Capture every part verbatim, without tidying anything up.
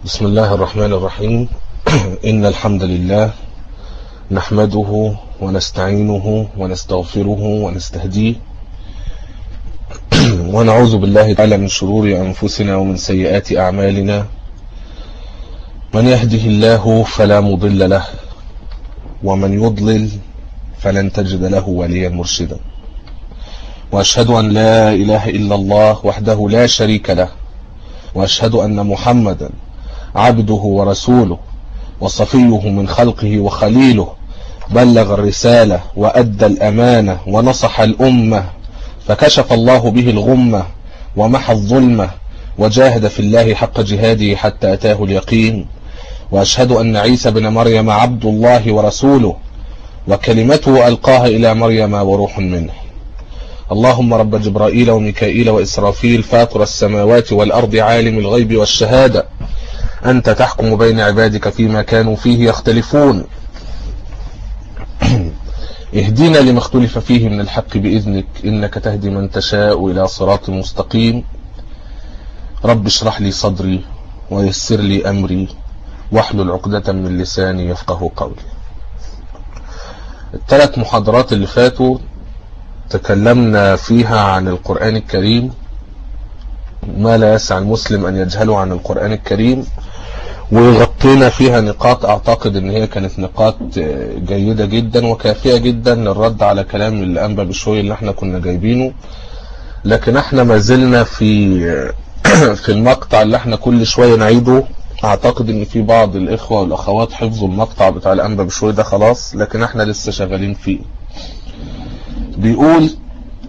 بسم الله الرحمن الرحيم. إن الحمد لله نحمده ونستعينه ونستغفره ونستهديه ونعوذ بالله تعالى من شرور أنفسنا ومن سيئات أعمالنا. من يهده الله فلا مضل له ومن يضلل فلن تجد له وليا مرشدا، وأشهد أن لا إله إلا الله وحده لا شريك له، وأشهد أن محمدا عبده ورسوله وصفيه من خلقه وخليله، بلغ الرسالة وأدى الأمانة ونصح الأمة، فكشف الله به الغمة ومحى الظلمة، وجاهد في الله حق جهاده حتى أتاه اليقين. وأشهد أن عيسى بن مريم عبد الله ورسوله وكلمته ألقاها إلى مريم وروح منه. اللهم رب جبرائيل وميكائيل وإسرافيل فاطر السماوات والأرض عالم الغيب والشهادة، أنت تحكم بين عبادك فيما كانوا فيه يختلفون، اهدنا لما اختلف فيه من الحق بإذنك، إنك تهدي من تشاء إلى صراط مستقيم. رب اشرح لي صدري ويسر لي أمري واحلل عقدة من لساني يفقه قولي. الثلاث محاضرات اللي فاتوا تكلمنا فيها عن القرآن الكريم، ما لا يسع المسلم أن يجهله عن القرآن الكريم، وغطينا فيها نقاط أعتقد أن هي كانت نقاط جيدة جدا وكافية جدا للرد على كلام الأنبا بشوي اللي احنا كنا جايبينه. لكن احنا ما زلنا في في المقطع اللي احنا كل شوية نعيده. اعتقد ان في بعض الاخوة والاخوات حفظوا المقطع بتاع الأنبا بشوي ده خلاص، لكن احنا لسه شغالين فيه. بيقول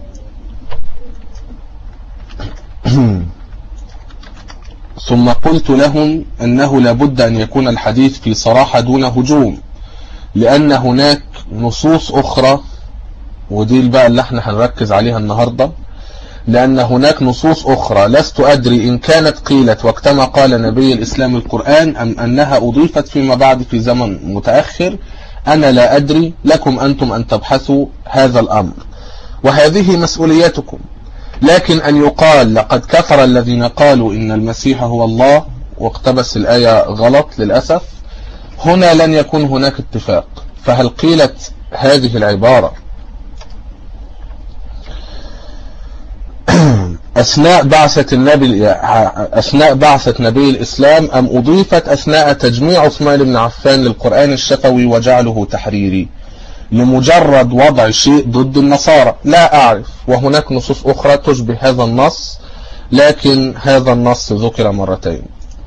ثم قلت لهم أنه لابد أن يكون الحديث في صراحة دون هجوم، لأن هناك نصوص أخرى، ودي بقى اللي احنا هنركز عليها النهاردة، لأن هناك نصوص أخرى لست أدري إن كانت قيلت وقتما قال نبي الإسلام القرآن أم أنها أضيفت فيما بعد في زمن متأخر. أنا لا أدري، لكم أنتم أن تبحثوا هذا الأمر، وهذه مسؤوليتكم. لكن أن يقال لقد كفر الذين قالوا إن المسيح هو الله واقتبس الآية غلط للأسف، هنا لن يكون هناك اتفاق. فهل قيلت هذه العبارة أثناء بعثة النبي أثناء بعثة نبي الإسلام أم أضيفت أثناء تجميع عثمان بن عفان للقرآن الشفوي وجعله تحريري لمجرد وضع شيء ضد النصارى؟ لا أعرف، وهناك نصوص أخرى تشبه هذا النص، لكن هذا النص ذكر مرتين.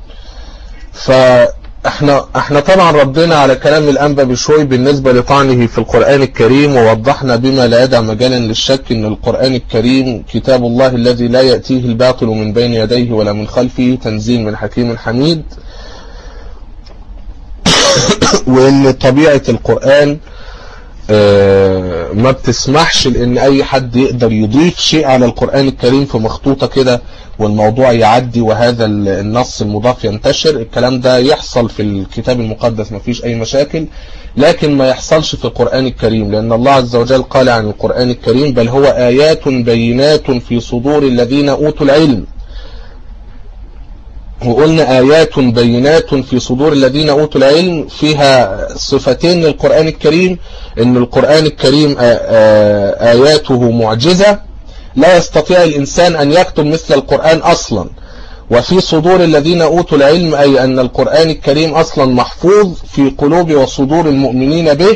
فاحنا احنا طبعا ردنا على كلام الأنبا بشوي بالنسبة لطعنه في القرآن الكريم، ووضحنا بما لا يدع مجالا للشك ان القرآن الكريم كتاب الله الذي لا يأتيه الباطل من بين يديه ولا من خلفه، تنزيل من حكيم حميد، وان طبيعة القرآن ما بتسمحش لان اي حد يقدر يضيف شيء على القرآن الكريم في مخطوطة كده والموضوع يعدي وهذا النص المضاف ينتشر. الكلام ده يحصل في الكتاب المقدس ما فيش اي مشاكل، لكن ما يحصلش في القرآن الكريم، لان الله عز وجل قال عن القرآن الكريم بل هو آيات بينات في صدور الذين اوتوا العلم. وقلنا آيات بينات في صدور الذين أوتوا العلم فيها صفتين للقرآن الكريم، إن القرآن الكريم آياته معجزة لا يستطيع الإنسان أن يكتب مثل القرآن أصلا، وفي صدور الذين أوتوا العلم أي أن القرآن الكريم أصلا محفوظ في قلوب وصدور المؤمنين به.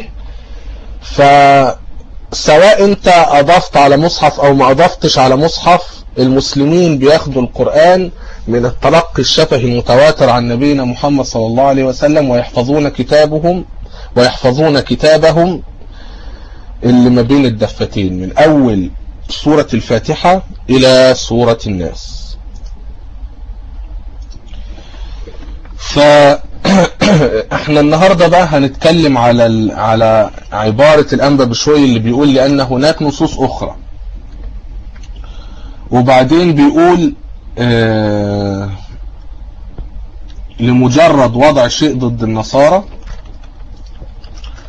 فسواء أنت أضفت على مصحف أو ما أضفتش على مصحف، المسلمين بياخدوا القرآن من التلقي الشفهي المتواتر عن نبينا محمد صلى الله عليه وسلم، ويحفظون كتابهم ويحفظون كتابهم اللي ما بين الدفتين من أول سورة الفاتحة إلى سورة الناس. فاحنا النهاردة بقى هنتكلم على على عبارة الأنبا بشوي اللي بيقول لأن هناك نصوص أخرى، وبعدين بيقول آه لمجرد وضع شيء ضد النصارى،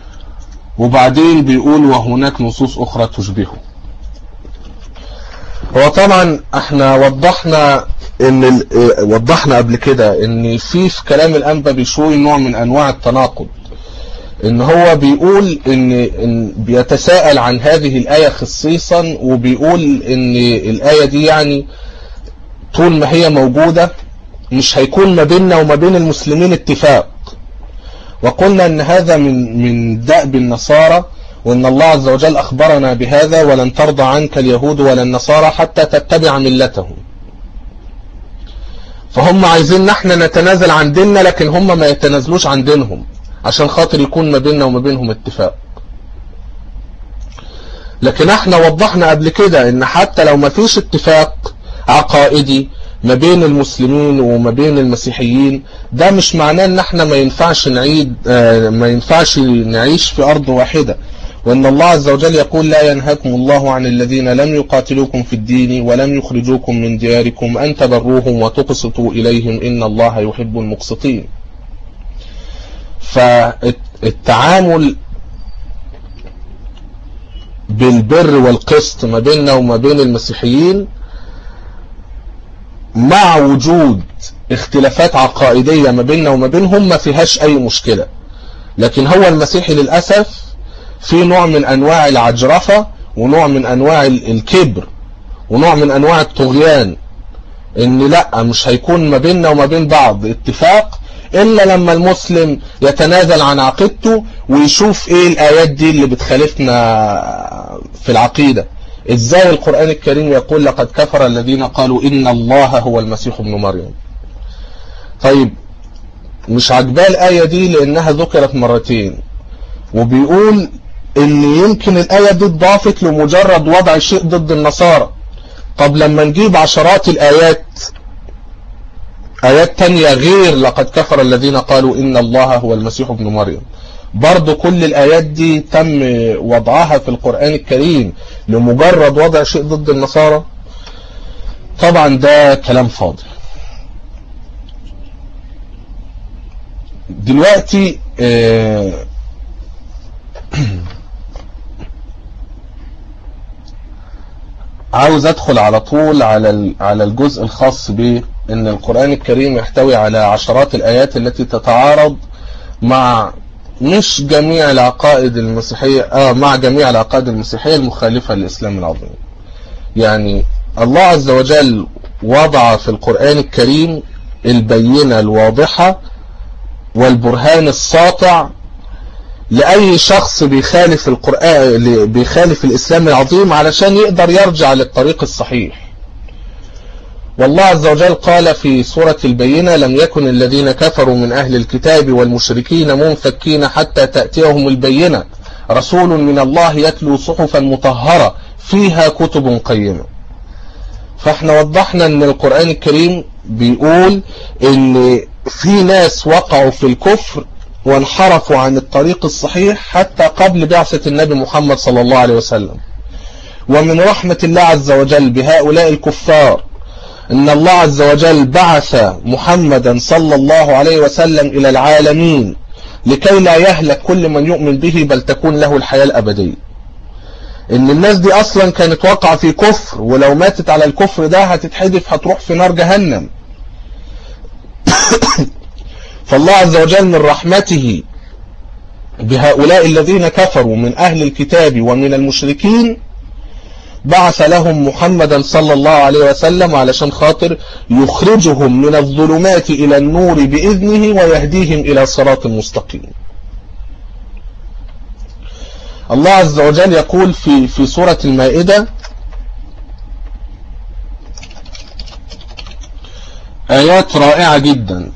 وبعدين بيقول وهناك نصوص أخرى تشبهه. هو طبعا احنا وضحنا ان وضحنا قبل كده ان في في كلام الانبا بشوي نوع من انواع التناقض، ان هو بيقول ان, إن بيتساءل عن هذه الآية خصيصا، وبيقول ان الآية دي يعني طول ما هي موجودة مش هيكون ما بيننا وما بين المسلمين اتفاق. وقلنا ان هذا من من دأب النصارى، وان الله عز وجل اخبرنا بهذا: ولن ترضى عنك اليهود ولا النصارى حتى تتبع ملتهم. فهم عايزين نحن نتنازل عن ديننا، لكن هم ما يتنازلوش عن دينهم عشان خاطر يكون ما بيننا وما بينهم اتفاق. لكن احنا وضحنا قبل كده ان حتى لو ما فيش اتفاق عقائدي ما بين المسلمين وما بين المسيحيين، ده مش معناه ان احنا ما ينفعش نعيد ما ينفعش نعيش في ارض واحدة. وان الله عز وجل يقول: لا ينهاكم الله عن الذين لم يقاتلوكم في الدين ولم يخرجوكم من دياركم ان تبروهم وتقسطوا اليهم ان الله يحب المقسطين. فالتعامل بالبر والقسط ما بيننا وما بين المسيحيين مع وجود اختلافات عقائدية ما بيننا وما بينهم ما فيهاش اي مشكلة. لكن هو المسيحي للأسف في نوع من انواع العجرفة ونوع من انواع الكبر ونوع من انواع الطغيان، ان لا مش هيكون ما بيننا وما بين بعض اتفاق الا لما المسلم يتنازل عن عقيدته ويشوف ايه الايات دي اللي بتخالفنا في العقيدة. ازاي القرآن الكريم يقول: لقد كفر الذين قالوا ان الله هو المسيح ابن مريم؟ طيب مش عجباه الآية دي لانها ذكرت مرتين، وبيقول ان يمكن الآية دي اتضافت لمجرد وضع شيء ضد النصارى. طب لما نجيب عشرات الآيات آيات تانية غير لقد كفر الذين قالوا إن الله هو المسيح ابن مريم، برضو كل الآيات دي تم وضعها في القرآن الكريم لمجرد وضع شيء ضد النصارى؟ طبعا ده كلام فاضي. دلوقتي آه عاوز ادخل على طول على على الجزء الخاص بان القرآن الكريم يحتوي على عشرات الآيات التي تتعارض مع مش جميع العقائد المسيحية اه مع جميع العقائد المسيحية المخالفة للإسلام العظيم. يعني الله عز وجل وضع في القرآن الكريم البينة الواضحة والبرهان الساطع لأي شخص بيخالف القرآن بيخالف الإسلام العظيم علشان يقدر يرجع للطريق الصحيح. والله عز وجل قال في سورة البينة: لم يكن الذين كفروا من أهل الكتاب والمشركين منفكين حتى تأتيهم البينة رسول من الله يتلو صحفا مطهرة فيها كتب قيمة. فاحنا وضحنا ان القرآن الكريم بيقول ان في ناس وقعوا في الكفر وانحرفوا عن الطريق الصحيح حتى قبل بعثة النبي محمد صلى الله عليه وسلم. ومن رحمة الله عز وجل بهؤلاء الكفار ان الله عز وجل بعث محمدا صلى الله عليه وسلم الى العالمين لكي لا يهلك كل من يؤمن به بل تكون له الحياة الابدية. ان الناس دي اصلا كانت واقعة في كفر، ولو ماتت على الكفر ده هتتحدف هتروح في نار جهنم. فالله عز وجل من رحمته بهؤلاء الذين كفروا من أهل الكتاب ومن المشركين بعث لهم محمدا صلى الله عليه وسلم علشان خاطر يخرجهم من الظلمات إلى النور بإذنه ويهديهم إلى صراط مستقيم. الله عز وجل يقول في في سورة المائدة آيات رائعة جدا.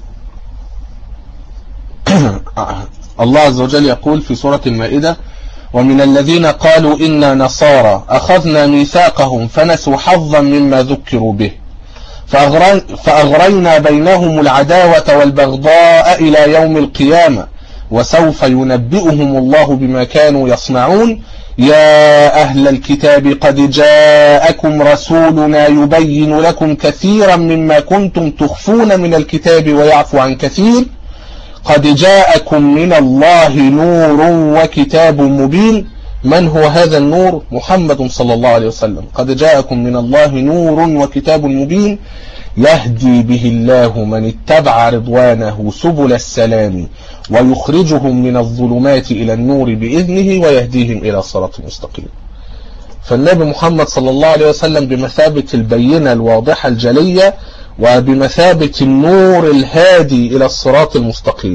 الله عز وجل يقول في سورة المائدة: ومن الذين قالوا إنا نصارى أخذنا ميثاقهم فنسوا حظا مما ذكروا به فأغرينا بينهم العداوة والبغضاء إلى يوم القيامة وسوف ينبئهم الله بما كانوا يصنعون يا أهل الكتاب قد جاءكم رسولنا يبين لكم كثيرا مما كنتم تخفون من الكتاب ويعفو عن كثير قد جاءكم من الله نور وكتاب مبين من هو هذا النور؟ محمد صلى الله عليه وسلم. قد جاءكم من الله نور وكتاب مبين يهدي به الله من اتبع رضوانه سبل السلام ويخرجهم من الظلمات إلى النور بإذنه ويهديهم إلى صراط مستقيم. فالنبي محمد صلى الله عليه وسلم بمثابة البينة الواضحة الجلية، وبمثابة النور الهادي إلى الصراط المستقيم.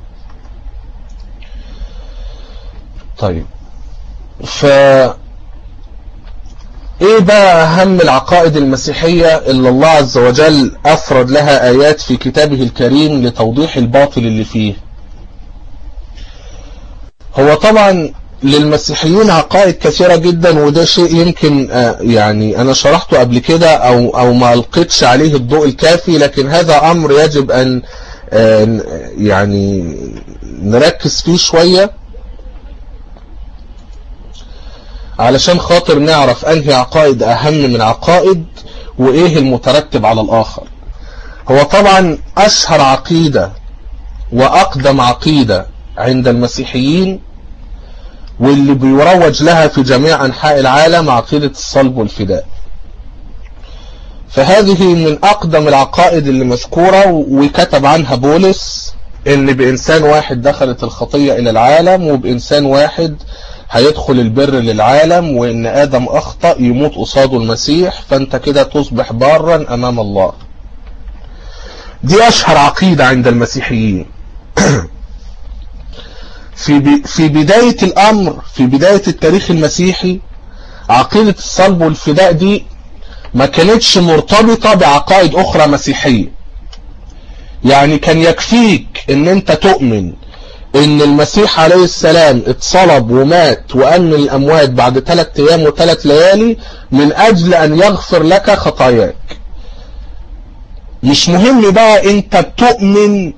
طيب، ف ايه بقى اهم العقائد المسيحية اللي الله عز وجل افرد لها ايات في كتابه الكريم لتوضيح الباطل اللي فيه؟ هو طبعا للمسيحيين عقائد كثيرة جدا، وده شيء يمكن يعني انا شرحته قبل كده او او ما لقيتش عليه الضوء الكافي، لكن هذا امر يجب ان يعني نركز فيه شوية علشان خاطر نعرف انهي عقائد اهم من عقائد وايه المترتب على الاخر. هو طبعا اشهر عقيدة واقدم عقيدة عند المسيحيين واللي بيروج لها في جميع انحاء العالم عقيدة الصلب والفداء. فهذه من اقدم العقائد اللي مذكورة، وكتب عنها بولس ان بانسان واحد دخلت الخطية الى العالم، وبانسان واحد هيدخل البر للعالم، وان ادم اخطأ يموت قصاده المسيح، فانت كده تصبح بارا امام الله. دي اشهر عقيدة عند المسيحيين. في في بداية الامر، في بداية التاريخ المسيحي، عقيدة الصلب والفداء دي ما كانتش مرتبطة بعقائد اخرى مسيحية. يعني كان يكفيك ان انت تؤمن ان المسيح عليه السلام اتصلب ومات وقام من الاموات بعد ثلاث ايام وثلاث ليالي من اجل ان يغفر لك خطاياك. مش مهم بقى انت بتؤمن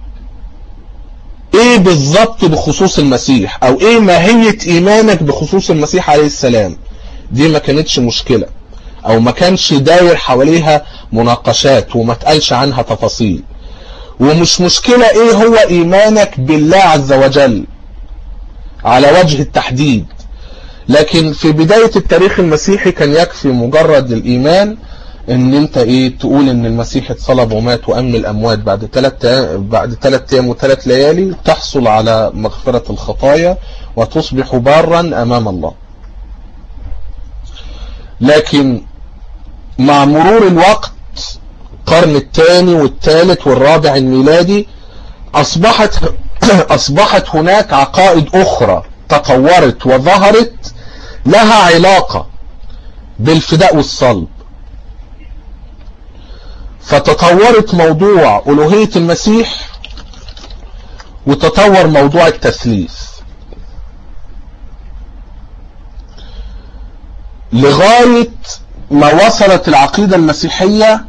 ايه بالظبط بخصوص المسيح، او ايه ماهية ايمانك بخصوص المسيح عليه السلام. دي ما كانتش مشكلة، او ما كانش داير حواليها مناقشات وما تقالش عنها تفاصيل. ومش مشكلة ايه هو ايمانك بالله عز وجل على وجه التحديد، لكن في بداية التاريخ المسيحي كان يكفي مجرد الايمان ان انت ايه تقول ان المسيح اتصلب ومات وقام من الاموات بعد ثلاث بعد ثلاث ايام وثلاث ليالي، تحصل على مغفرة الخطايا وتصبح بارا امام الله. لكن مع مرور الوقت، القرن الثاني والثالث والرابع الميلادي، اصبحت اصبحت هناك عقائد اخرى تطورت وظهرت لها علاقة بالفداء والصلب. فتطورت موضوع ألوهية المسيح، وتطور موضوع التثليث، لغاية ما وصلت العقيدة المسيحية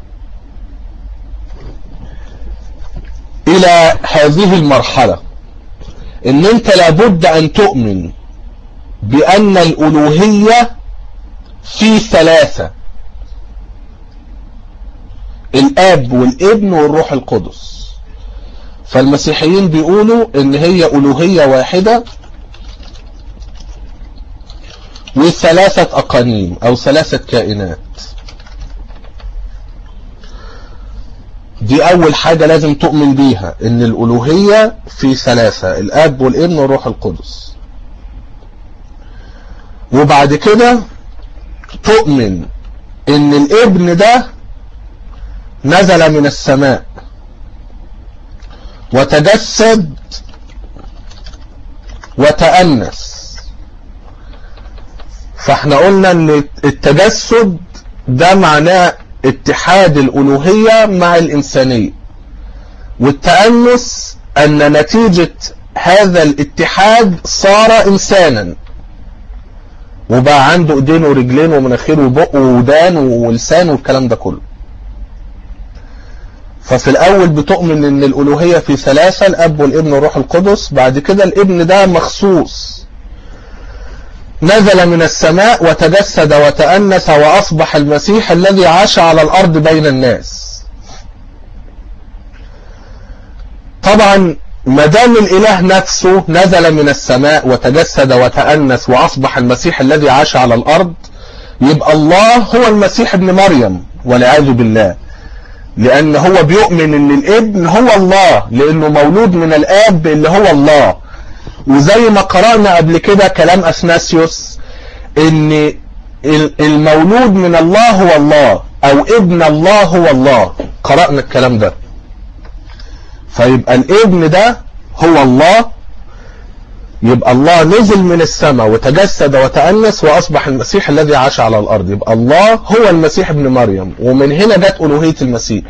إلى هذه المرحلة، إن أنت لابد أن تؤمن بأن الألوهية في ثلاثة: الآب والابن والروح القدس. فالمسيحيين بيقولوا إن هي ألوهية واحدة وثلاثة أقانيم أو ثلاثة كائنات. دي أول حاجة لازم تؤمن بيها، إن الألوهية في ثلاثة: الآب والابن والروح القدس. وبعد كده تؤمن إن الابن ده نزل من السماء وتجسد وتأنس. فاحنا قلنا ان التجسد ده معناه اتحاد الألوهية مع الإنسانية، والتأنس أن نتيجة هذا الاتحاد صار إنسانا، وبقى عنده ايدين ورجلين ومناخير وبق وودان ولسان والكلام ده كله. ففي الأول بتؤمن ان الألوهية في ثلاثة: الأب والابن والروح القدس. بعد كده الابن ده مخصوص نزل من السماء وتجسد وتأنس وأصبح المسيح الذي عاش على الأرض بين الناس. طبعا ما دام الاله نفسه نزل من السماء وتجسد وتأنس واصبح المسيح الذي عاش على الارض، يبقى الله هو المسيح ابن مريم والعياذ بالله، لان هو بيؤمن ان الابن هو الله لانه مولود من الاب اللي هو الله. وزي ما قرأنا قبل كده كلام اثناسيوس ان المولود من الله هو الله، او ابن الله هو الله، قرأنا الكلام ده. فيبقى الابن ده هو الله، يبقى الله نزل من السماء وتجسد وتأنس واصبح المسيح الذي عاش على الارض، يبقى الله هو المسيح ابن مريم، ومن هنا جت ألوهية المسيح.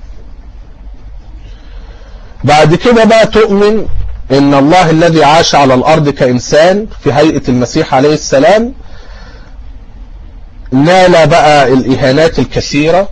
بعد كده بقى تؤمن ان الله الذي عاش على الارض كإنسان في هيئة المسيح عليه السلام نال بقى الإهانات الكثيرة،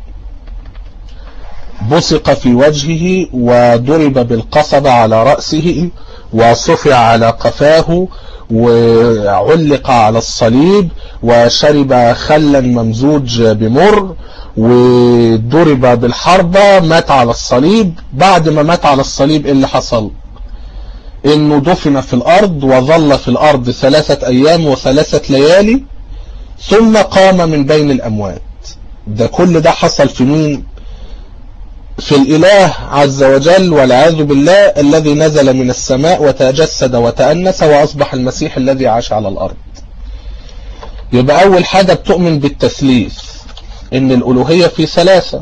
بصق في وجهه وضرب بالقصبة على رأسه وصفع على قفاه وعلق على الصليب وشرب خلا ممزوج بمر وضرب بالحربة، مات على الصليب. بعد ما مات على الصليب اللي حصل انه دفن في الارض وظل في الارض ثلاثة ايام وثلاثة ليالي ثم قام من بين الاموات. ده كل ده حصل في مين؟ في الاله عز وجل والعياذ بالله الذي نزل من السماء وتجسد وتأنس واصبح المسيح الذي عاش على الارض. يبقى اول حاجة بتؤمن بالتثليث، ان الالوهية في ثلاثة،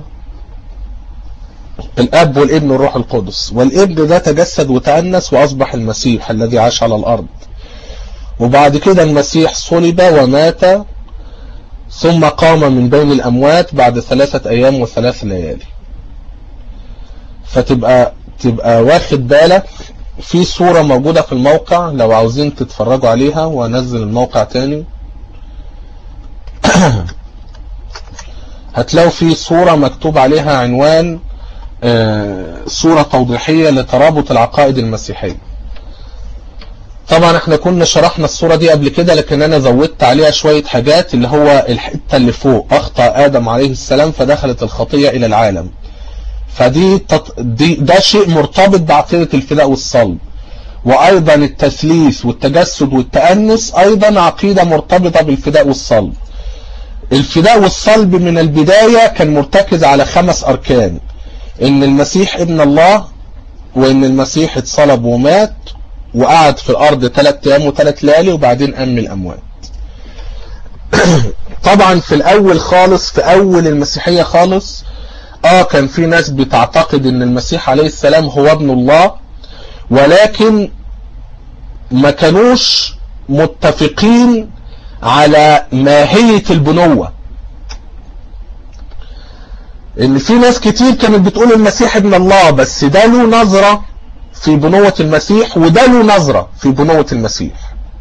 الاب والابن والروح القدس، والابن ده تجسد وتأنس واصبح المسيح الذي عاش على الارض. وبعد كده المسيح صلب ومات ثم قام من بين الاموات بعد ثلاثة ايام وثلاث ليالي. فتبقى تبقى واخد بالك في صورة موجودة في الموقع لو عاوزين تتفرجوا عليها، وانزل الموقع تاني هتلاقوا في صورة مكتوب عليها عنوان صورة توضيحية لترابط العقائد المسيحية. طبعا احنا كنا شرحنا الصورة دي قبل كده، لكن انا زودت عليها شوية حاجات، اللي هو الحتة اللي فوق اخطأ ادم عليه السلام فدخلت الخطية الى العالم. فدي تط... دي ده شيء مرتبط بعقيدة الفداء والصلب، وايضا التثليث والتجسد والتأنس ايضا عقيدة مرتبطة بالفداء والصلب. الفداء والصلب من البداية كان مرتكز على خمس اركان: ان المسيح ابن الله، وان المسيح اتصلب ومات وقعد في الارض ثلاث ايام وثلاث ليالي وبعدين قام من الاموات. طبعا في الاول خالص، في اول المسيحية خالص، اه كان في ناس بتعتقد ان المسيح عليه السلام هو ابن الله، ولكن ما كانوش متفقين على ماهية البنوة. ان في ناس كتير كانت بتقول المسيح ابن الله، بس ده له نظرة في بنوة المسيح وده له نظرة في بنوة المسيح.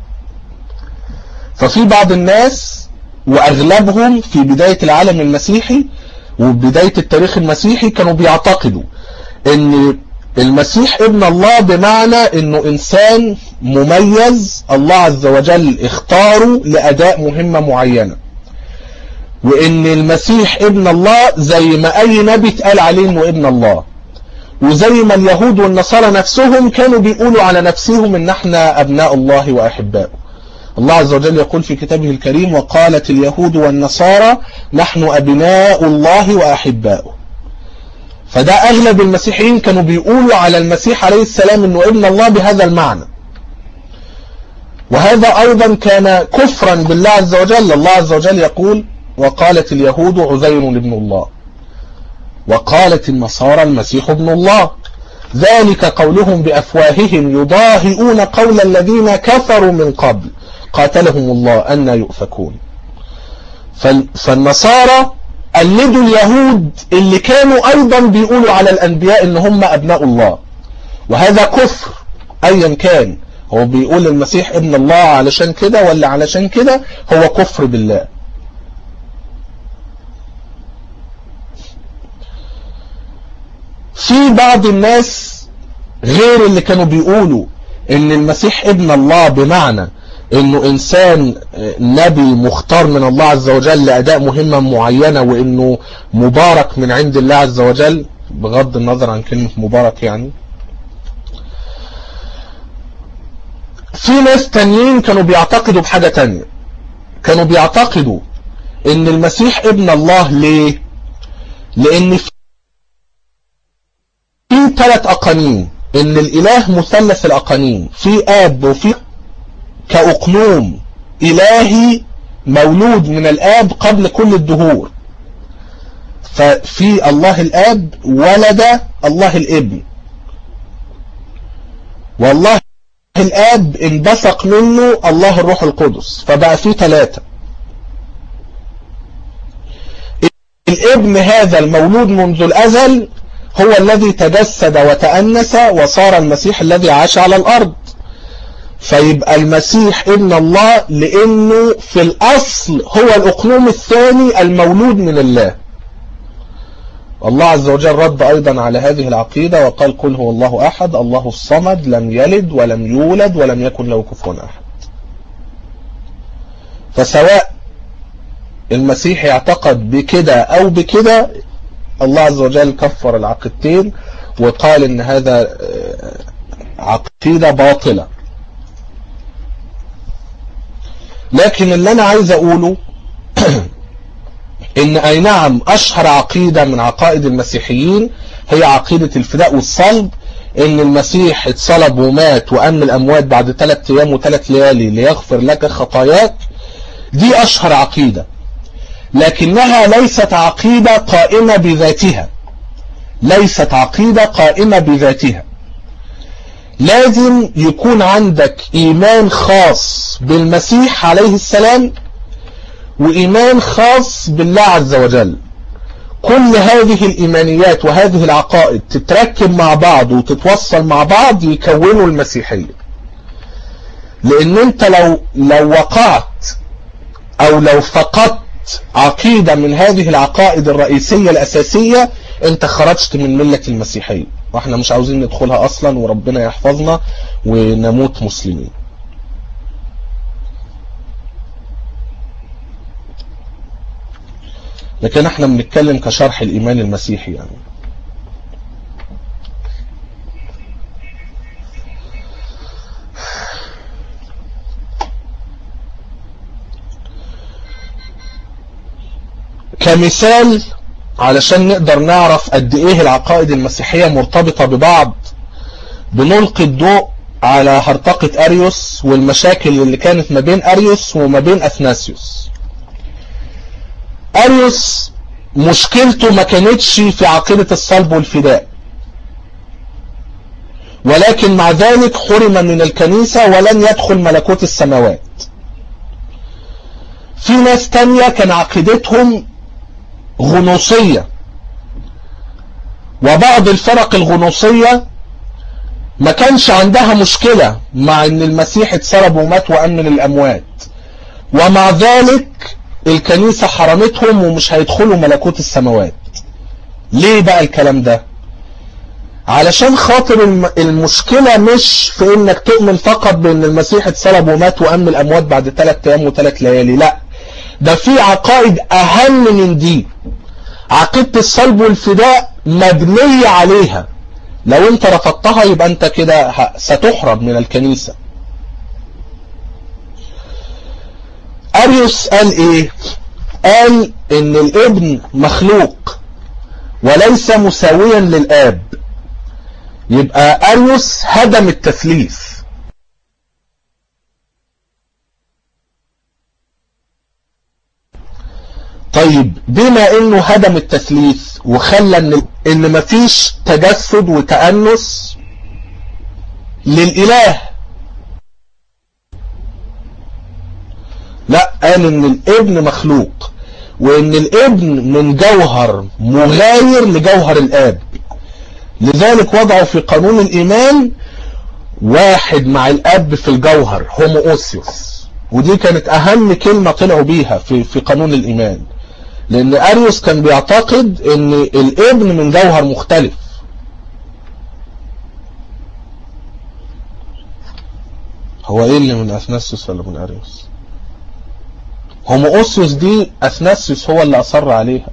ففي بعض الناس واغلبهم في بداية العالم المسيحي وبداية التاريخ المسيحي كانوا بيعتقدوا ان المسيح ابن الله بمعنى انه انسان مميز الله عز وجل اختاره لاداء مهمة معينة، وان المسيح ابن الله زي ما اي نبي اتقال عليه انه ابن الله، وزي ما اليهود والنصارى نفسهم كانوا بيقولوا على نفسهم ان احنا ابناء الله واحباؤه. الله عز وجل يقول في كتابه الكريم: وقالت اليهود والنصارى نحن ابناء الله واحباؤه. فده اغلب المسيحيين كانوا بيقولوا على المسيح عليه السلام انه ابن الله بهذا المعنى، وهذا ايضا كان كفرا بالله عز وجل. الله عز وجل يقول: وقالت اليهود عزير ابن الله، وقالت النصارى المسيح ابن الله، ذلك قولهم بأفواههم يضاهئون قول الذين كفروا من قبل قاتلهم الله أن يؤفكون. فالنصارى قلدوا اليهود اللي كانوا أيضا بيقولوا على الأنبياء إن هم أبناء الله، وهذا كفر أيا كان. هو بيقول المسيح ابن الله علشان كده ولا علشان كده، هو كفر بالله. في بعض الناس غير اللي كانوا بيقولوا ان المسيح ابن الله بمعنى انه انسان نبي مختار من الله عز وجل لاداء مهمة معينة، وانه مبارك من عند الله عز وجل، بغض النظر عن كلمة مبارك يعني. في ناس تانيين كانوا بيعتقدوا بحاجة تانية، كانوا بيعتقدوا ان المسيح ابن الله. ليه؟ لان في ثلاث اقانيم، ان الاله مثلث الاقانيم، في اب وفي كأقنوم الهي مولود من الاب قبل كل الدهور. ففي الله الاب ولد الله الابن، والله الاب انبثق منه الله الروح القدس، فبقى في ثلاثة. الابن هذا المولود منذ الازل هو الذي تجسد وتأنس وصار المسيح الذي عاش على الارض. فيبقى المسيح ابن الله لانه في الاصل هو الاقنوم الثاني المولود من الله. الله عز وجل رد ايضا على هذه العقيدة وقال: قل هو الله احد الله الصمد لم يلد ولم يولد ولم يكن له كفوا احد. فسواء المسيح يعتقد بكده او بكده، الله عز وجل كفر العقيدتين وقال ان هذا عقيدة باطلة. لكن اللي انا عايز اقوله ان اي نعم اشهر عقيدة من عقائد المسيحيين هي عقيدة الفداء والصلب، ان المسيح اتصلب ومات وقام الاموات بعد ثلاث ايام وثلاث ليالي ليغفر لك خطاياك. دي اشهر عقيدة، لكنها ليست عقيدة قائمة بذاتها، ليست عقيدة قائمة بذاتها. لازم يكون عندك ايمان خاص بالمسيح عليه السلام وإيمان خاص بالله عز وجل. كل هذه الإيمانيات وهذه العقائد تتركب مع بعض وتتوصل مع بعض يكونوا المسيحية. لأن أنت لو لو وقعت أو لو فقدت عقيدة من هذه العقائد الرئيسية الأساسية أنت خرجت من ملة المسيحية، وإحنا مش عاوزين ندخلها أصلا، وربنا يحفظنا ونموت مسلمين. لكن احنا بنتكلم كشرح الإيمان المسيحي يعني. كمثال علشان نقدر نعرف قد ايه العقائد المسيحية مرتبطة ببعض، بنلقي الضوء على هرطقة أريوس والمشاكل اللي كانت ما بين أريوس وما بين أثناسيوس. أريوس مشكلته ما كانتش في عقيدة الصلب والفداء، ولكن مع ذلك حرم من الكنيسة ولن يدخل ملكوت السماوات. في ناس تانية كان عقيدتهم غنوصية، وبعض الفرق الغنوصية ما كانش عندها مشكلة مع ان المسيح اتصلب ومات وقام من الاموات، ومع ذلك الكنيسة حرمتهم ومش هيدخلوا ملكوت السماوات. ليه بقى الكلام ده؟ علشان خاطر المشكلة مش في انك تؤمن فقط بان المسيح اتصلب ومات وقام من الاموات بعد ثلاث ايام وثلاث ليالي، لا، ده في عقائد اهم من دي. عقيدة الصلب والفداء مبنية عليها، لو انت رفضتها يبقى انت كده ستحرم من الكنيسة. أريوس قال ايه؟ قال ان الابن مخلوق وليس مساويا للآب. يبقى أريوس هدم التثليث. طيب بما انه هدم التثليث وخلى ان ان مفيش تجسد وتأنس للإله، لا، قال ان الابن مخلوق وان الابن من جوهر مغاير لجوهر الاب. لذلك وضعوا في قانون الايمان واحد مع الاب في الجوهر، هومووسيوس، ودي كانت اهم كلمة طلعوا بيها في في قانون الايمان، لان اريوس كان بيعتقد ان الابن من جوهر مختلف. هو ايه اللي من اثناسيوس ولا من اريوس؟ هومووسيوس دي اثناسيوس هو اللي اصر عليها.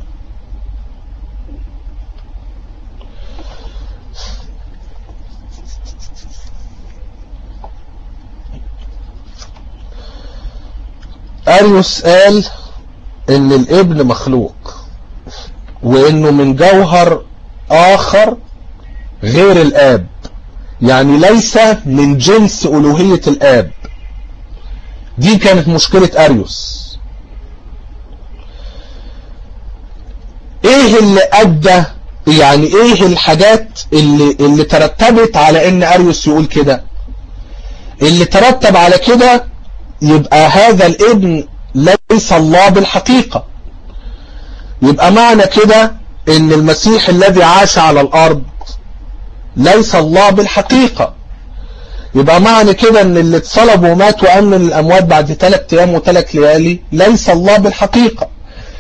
أريوس قال ان الابن مخلوق وانه من جوهر اخر غير الاب، يعني ليس من جنس الوهية الاب. دي كانت مشكلة أريوس. ايه اللي ادى، يعني ايه الحاجات اللي, اللي ترتبت على ان أريوس يقول كده؟ اللي ترتب على كده يبقى هذا الابن ليس الله بالحقيقة. يبقى معنى كده ان المسيح الذي عاش على الارض ليس الله بالحقيقة. يبقى معنى كده ان اللي اتصلب ومات وقام من الاموات بعد ثلاث ايام وثلاث ليالي ليس الله بالحقيقة.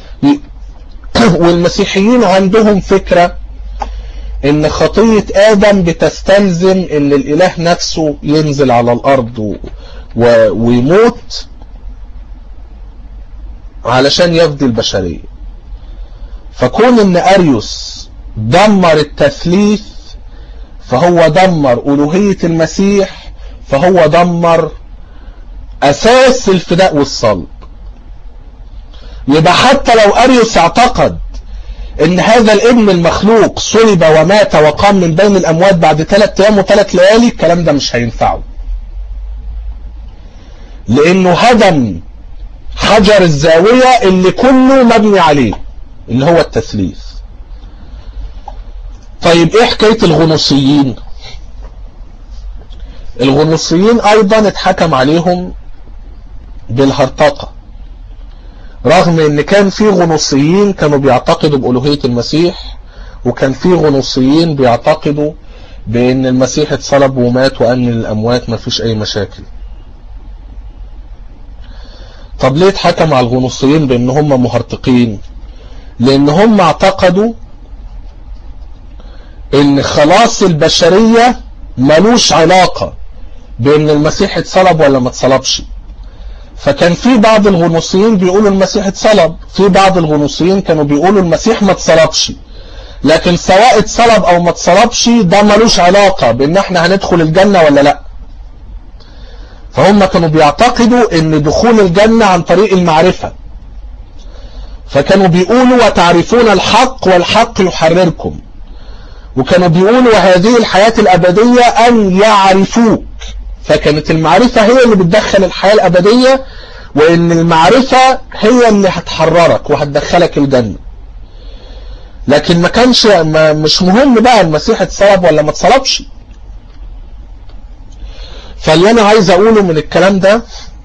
والمسيحيين عندهم فكرة ان خطية ادم بتستلزم ان الاله نفسه ينزل على الارض و... و... ويموت علشان يفدي البشرية. فكون ان أريوس دمر التثليث فهو دمر ألوهية المسيح، فهو دمر أساس الفداء والصلب. يبقى حتى لو أريوس اعتقد ان هذا الابن المخلوق صلب ومات وقام من بين الأموات بعد ثلاث أيام وثلاث ليالي، الكلام ده مش هينفعه، لأنه هدم حجر الزاوية اللي كله مبني عليه اللي هو التثليث. طيب ايه حكاية الغنوصيين؟ الغنوصيين ايضا اتحكم عليهم بالهرطقة، رغم ان كان في غنوصيين كانوا بيعتقدوا بألوهية المسيح، وكان في غنوصيين بيعتقدوا بان المسيح اتصلب ومات وقام من الاموات، ما فيش اي مشاكل. طب ليه اتحكم على الغنوصيين بان هم مهرطقين؟ لان هم اعتقدوا ان خلاص البشرية ملوش علاقة بان المسيح اتصلب ولا ما اتصلبش. فكان في بعض الغنوصيين بيقولوا المسيح اتصلب، في بعض الغنوصيين كانوا بيقولوا المسيح ما اتصلبش، لكن سواء اتصلب او ما اتصلبش ده ملوش علاقة بان احنا هندخل الجنة ولا لا. فهم كانوا بيعتقدوا ان دخول الجنة عن طريق المعرفة، فكانوا بيقولوا وتعرفون الحق والحق يحرركم، وكانوا بيقولوا وهذه الحياة الأبدية أن يعرفوك. فكانت المعرفة هي اللي بتدخل الحياة الأبدية، وإن المعرفة هي اللي هتحررك وهتدخلك الجنة. لكن ما كانش ما مش مهم بقى المسيح اتصلب ولا ما اتصلبش. فاللي أنا عايز أقوله من الكلام ده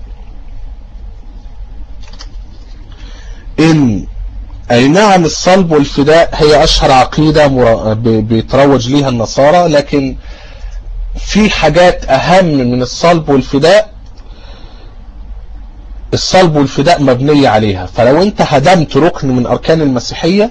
إن أي نعم الصلب والفداء هي أشهر عقيدة بيتروج ليها النصارى، لكن في حاجات أهم من الصلب والفداء الصلب والفداء مبنية عليها. فلو أنت هدمت ركن من أركان المسيحية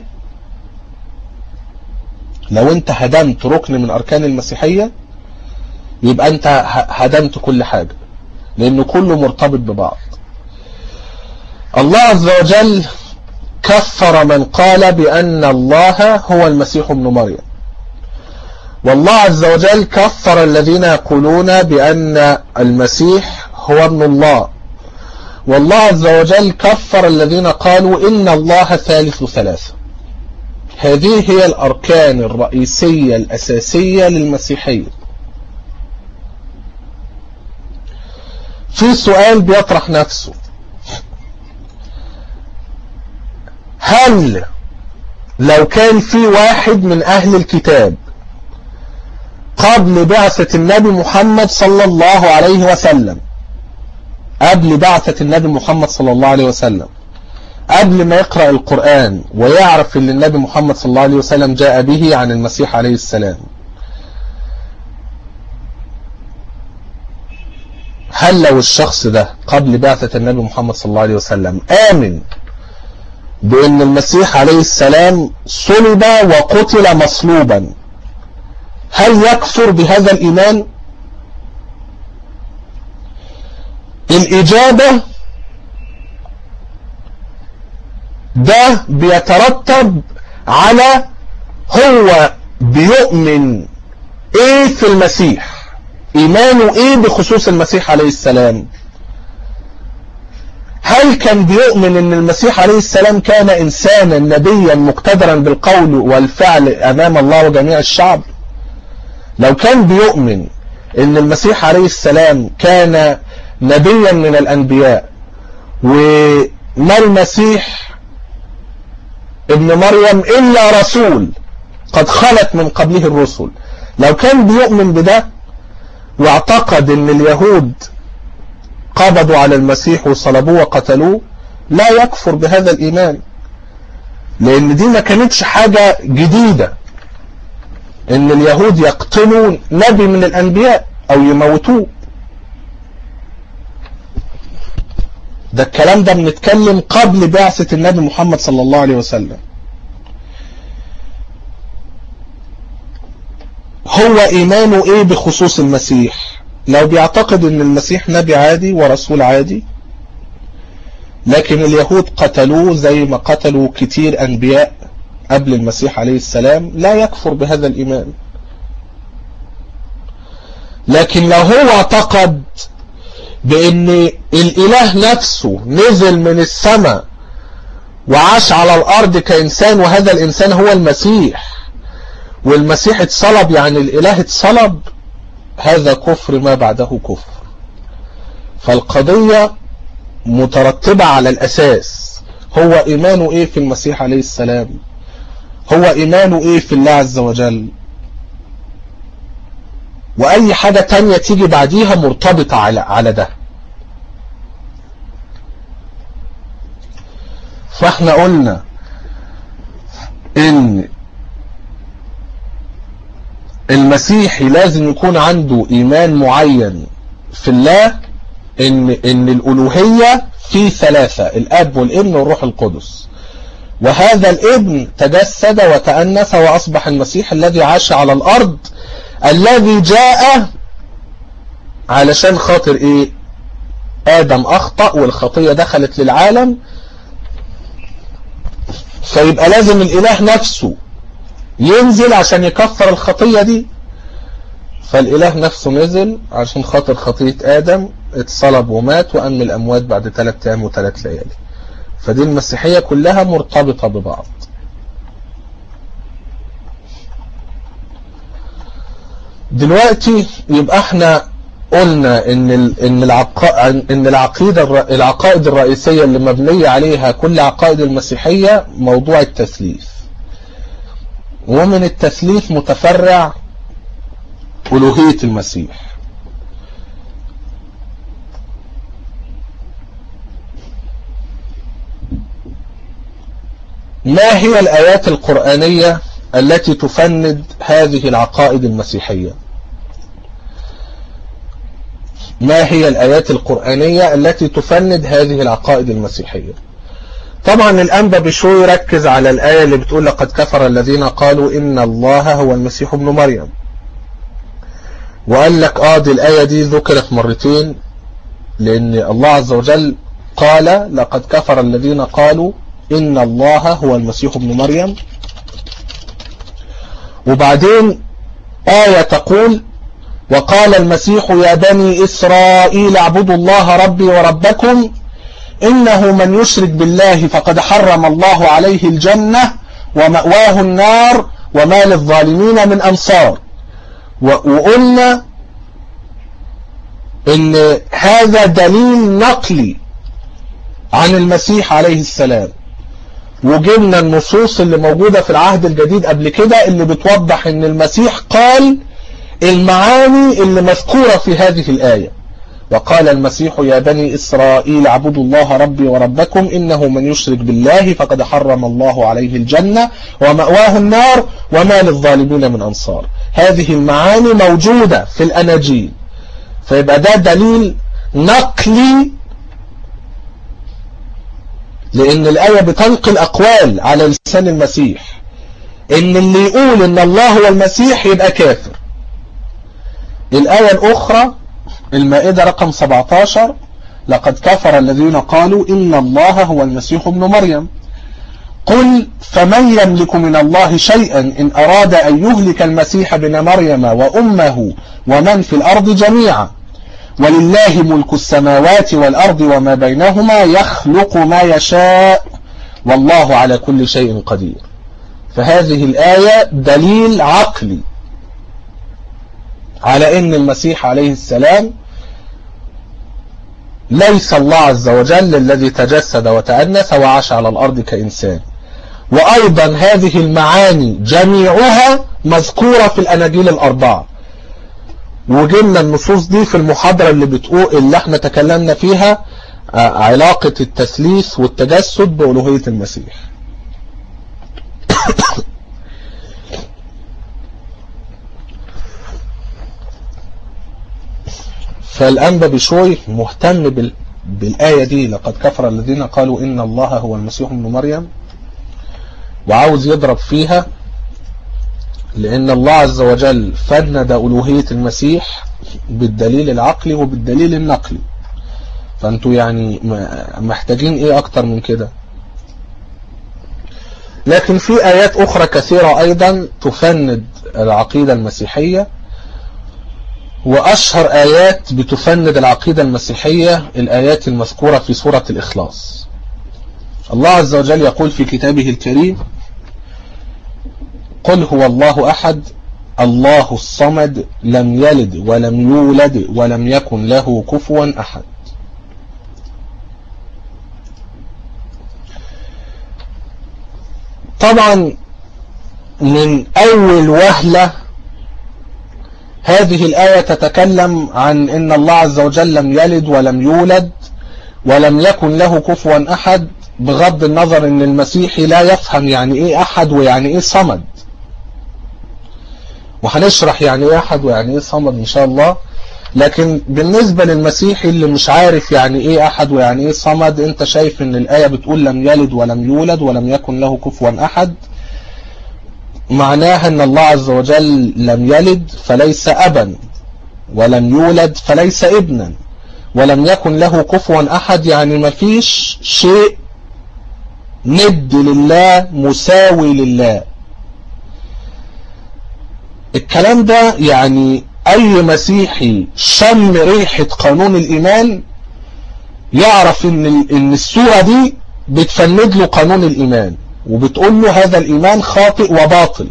لو أنت هدمت ركن من أركان المسيحية يبقى أنت هدمت كل حاجة، لأنه كله مرتبط ببعض. الله عز وجل كفر من قال بأن الله هو المسيح ابن مريم، والله عز وجل كفر الذين يقولون بأن المسيح هو ابن الله، والله عز وجل كفر الذين قالوا إن الله ثالث ثلاثة. هذه هي الأركان الرئيسية الأساسية للمسيحية. في سؤال بيطرح نفسه: هل لو كان في واحد من أهل الكتاب قبل بعثة النبي محمد صلى الله عليه وسلم قبل بعثة النبي محمد صلى الله عليه وسلم قبل ما يقرأ القرآن ويعرف ان النبي محمد صلى الله عليه وسلم جاء به عن المسيح عليه السلام، هل لو الشخص ده قبل بعثة النبي محمد صلى الله عليه وسلم آمن بأن المسيح عليه السلام صلب وقتل مصلوبا، هل يكفر بهذا الإيمان؟ الإجابة ده بيترتب على هو بيؤمن ايه في المسيح، ايمانه ايه بخصوص المسيح عليه السلام. هل كان بيؤمن ان المسيح عليه السلام كان انسانا نبيا مقتدرا بالقول والفعل امام الله وجميع الشعب؟ لو كان بيؤمن ان المسيح عليه السلام كان نبيا من الانبياء وما المسيح ابن مريم الا رسول قد خلت من قبله الرسل، لو كان بيؤمن بده واعتقد ان اليهود قبضوا على المسيح وصلبوه وقتلوه، لا يكفر بهذا الإيمان، لأن دي ما كانتش حاجة جديدة ان اليهود يقتلوا نبي من الأنبياء أو يموتوه. ده الكلام ده بنتكلم قبل بعثة النبي محمد صلى الله عليه وسلم. هو إيمانه إيه بخصوص المسيح؟ لو بيعتقد ان المسيح نبي عادي ورسول عادي، لكن اليهود قتلوه زي ما قتلوا كتير انبياء قبل المسيح عليه السلام، لا يكفر بهذا الايمان. لكن لو هو اعتقد بان الاله نفسه نزل من السماء وعاش على الارض كانسان، وهذا الانسان هو المسيح، والمسيح اتصلب يعني الاله اتصلب، هذا كفر ما بعده كفر. فالقضية مترتبة على الأساس، هو إيمانه إيه في المسيح عليه السلام، هو إيمانه إيه في الله عز وجل، وأي حاجة تانية تيجي بعديها مرتبطة على على ده. فاحنا قلنا إن المسيحي لازم يكون عنده إيمان معين في الله، إن, إن الألوهية في ثلاثة، الأب والابن والروح القدس، وهذا الابن تجسد وتأنس وأصبح المسيح الذي عاش على الأرض، الذي جاء علشان خاطر إيه؟ آدم أخطأ والخطية دخلت للعالم، فيبقى لازم الإله نفسه ينزل عشان يكفر الخطية دي. فالإله نفسه نزل عشان خاطر خطية آدم، اتصلب ومات وقام من الأموات بعد ثلاث أيام وثلاث ليالي. فدي المسيحية كلها مرتبطة ببعض. دلوقتي يبقى احنا قلنا ان ان العقائد ان العقيدة العقائد الرئيسية اللي مبنية عليها كل عقائد المسيحية موضوع التثليث، ومن التثليث متفرع ألوهية المسيح. ما هي الآيات القرآنية التي تفند هذه العقائد المسيحية؟ ما هي الآيات القرآنية التي تفند هذه العقائد المسيحية؟ طبعا الأنبا بشوي يركز على الآية اللي بتقول لقد كفر الذين قالوا إن الله هو المسيح ابن مريم، وقال لك آه دي الآية دي ذكرت مرتين، لأن الله عز وجل قال لقد كفر الذين قالوا إن الله هو المسيح ابن مريم، وبعدين آية تقول وقال المسيح يا بني إسرائيل اعبدوا الله ربي وربكم إنه من يشرك بالله فقد حرم الله عليه الجنة ومأواه النار وما للظالمين من أنصار. وقلنا إن هذا دليل نقلي عن المسيح عليه السلام، وجبنا النصوص اللي موجودة في العهد الجديد قبل كده اللي بتوضح إن المسيح قال المعاني اللي مذكورة في هذه الآية. وقال المسيح يا بني إسرائيل اعبدوا الله ربي وربكم إنه من يشرك بالله فقد حرم الله عليه الجنة ومأواه النار وما للظالمين من أنصار. هذه المعاني موجودة في الأناجيل، فيبقى ده دليل نقلي، لأن الآية بتنقل أقوال على لسان المسيح، إن اللي يقول إن الله هو المسيح يبقى كافر. الآية الأخرى المائدة رقم سبعة عشر لقد كفر الذين قالوا إن الله هو المسيح ابن مريم قل فمن يملك من الله شيئا إن أراد أن يهلك المسيح ابن مريم وأمه ومن في الأرض جميعا ولله ملك السماوات والأرض وما بينهما يخلق ما يشاء والله على كل شيء قدير. فهذه الآية دليل عقلي على أن المسيح عليه السلام ليس الله عز وجل الذي تجسد وتأنس وعاش على الأرض كإنسان. وأيضا هذه المعاني جميعها مذكورة في الأناجيل الأربعة، وجدنا النصوص دي في المحاضرة اللي بتقول اللي احنا تكلمنا فيها علاقة التثليث والتجسد بألوهية المسيح. فالأنبا بشوي مهتم بال... بالآية دي، لقد كفر الذين قالوا إن الله هو المسيح ابن مريم، وعاوز يضرب فيها، لأن الله عز وجل فند ألوهية المسيح بالدليل العقلي وبالدليل النقلي. فأنتوا يعني محتاجين إيه أكتر من كده؟ لكن في آيات أخرى كثيرة أيضا تفند العقيدة المسيحية، وأشهر آيات بتفند العقيدة المسيحية الآيات المذكورة في سورة الإخلاص. الله عز وجل يقول في كتابه الكريم: قل هو الله أحد الله الصمد لم يلد ولم يولد ولم يكن له كفوا أحد. طبعا من أول وهلة هذه الآية تتكلم عن إن الله عز وجل لم يلد ولم يولد ولم يكن له كفوا أحد، بغض النظر إن المسيحي لا يفهم يعني إيه أحد ويعني إيه صمد، وهنشرح يعني إيه أحد ويعني إيه صمد إن شاء الله. لكن بالنسبة للمسيحي اللي مش عارف يعني إيه أحد ويعني إيه صمد، أنت شايف إن الآية بتقول لم يلد ولم يولد ولم يكن له كفوا أحد، معناها أن الله عز وجل لم يلد فليس أبا، ولم يولد فليس ابنا، ولم يكن له كفوا أحد، يعني ما فيش شيء ند لله مساوي لله. الكلام ده يعني أي مسيحي شم ريحة قانون الإيمان يعرف إن إن السورة دي بتفند له قانون الإيمان، وبتقول له هذا الإيمان خاطئ وباطل.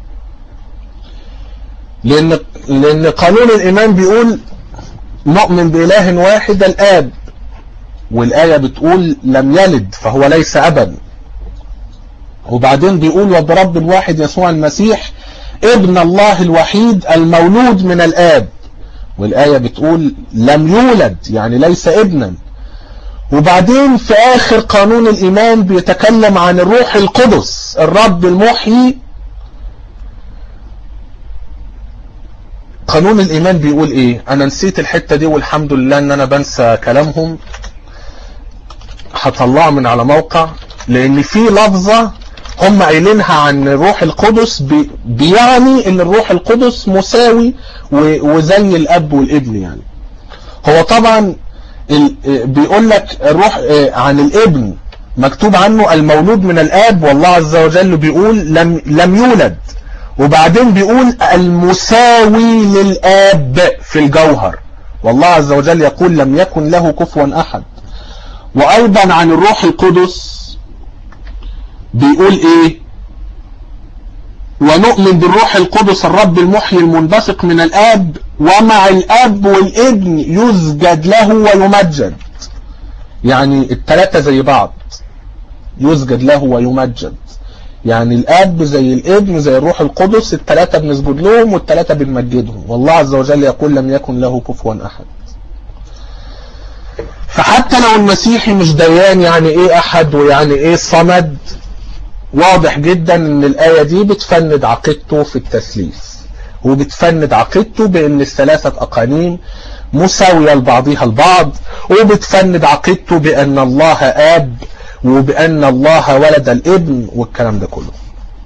لأن لأن قانون الإيمان بيقول نؤمن بإله واحد الآب، والآية بتقول لم يلد فهو ليس أبا، وبعدين بيقول وبرب الواحد يسوع المسيح ابن الله الوحيد المولود من الآب، والآية بتقول لم يولد يعني ليس ابنا. وبعدين في آخر قانون الإيمان بيتكلم عن الروح القدس الرب المحيي. قانون الإيمان بيقول إيه؟ أنا نسيت الحتة دي والحمد لله أن أنا بنسى كلامهم، هطلعه من على موقع، لأن في لفظة هم قايلينها عن الروح القدس بي بيعني ان الروح القدس مساوي وزي الاب والابن. يعني هو طبعا بيقول لك الروح عن الابن مكتوب عنه المولود من الاب، والله عز وجل بيقول لم لم يولد، وبعدين بيقول المساوي للاب في الجوهر، والله عز وجل يقول لم يكن له كفوا احد. وايضا عن الروح القدس بيقول ايه؟ ونؤمن بالروح القدس الرب المحيي المنبثق من الاب ومع الاب والابن يسجد له ويمجد. يعني الثلاثة زي بعض، يسجد له ويمجد، يعني الاب زي الابن زي الروح القدس، الثلاثة بنسجد لهم والثلاثة بنمجدهم، والله عز وجل يقول لم يكن له كفوا احد. فحتى لو المسيحي مش ديان يعني ايه احد ويعني ايه صمد، واضح جدا ان الآية دي بتفند عقيدته في التثليث، وبتفند عقيدته بان الثلاثة اقانيم مساوية لبعضها البعض، وبتفند عقيدته بان الله اب وبان الله ولد الابن والكلام ده كله.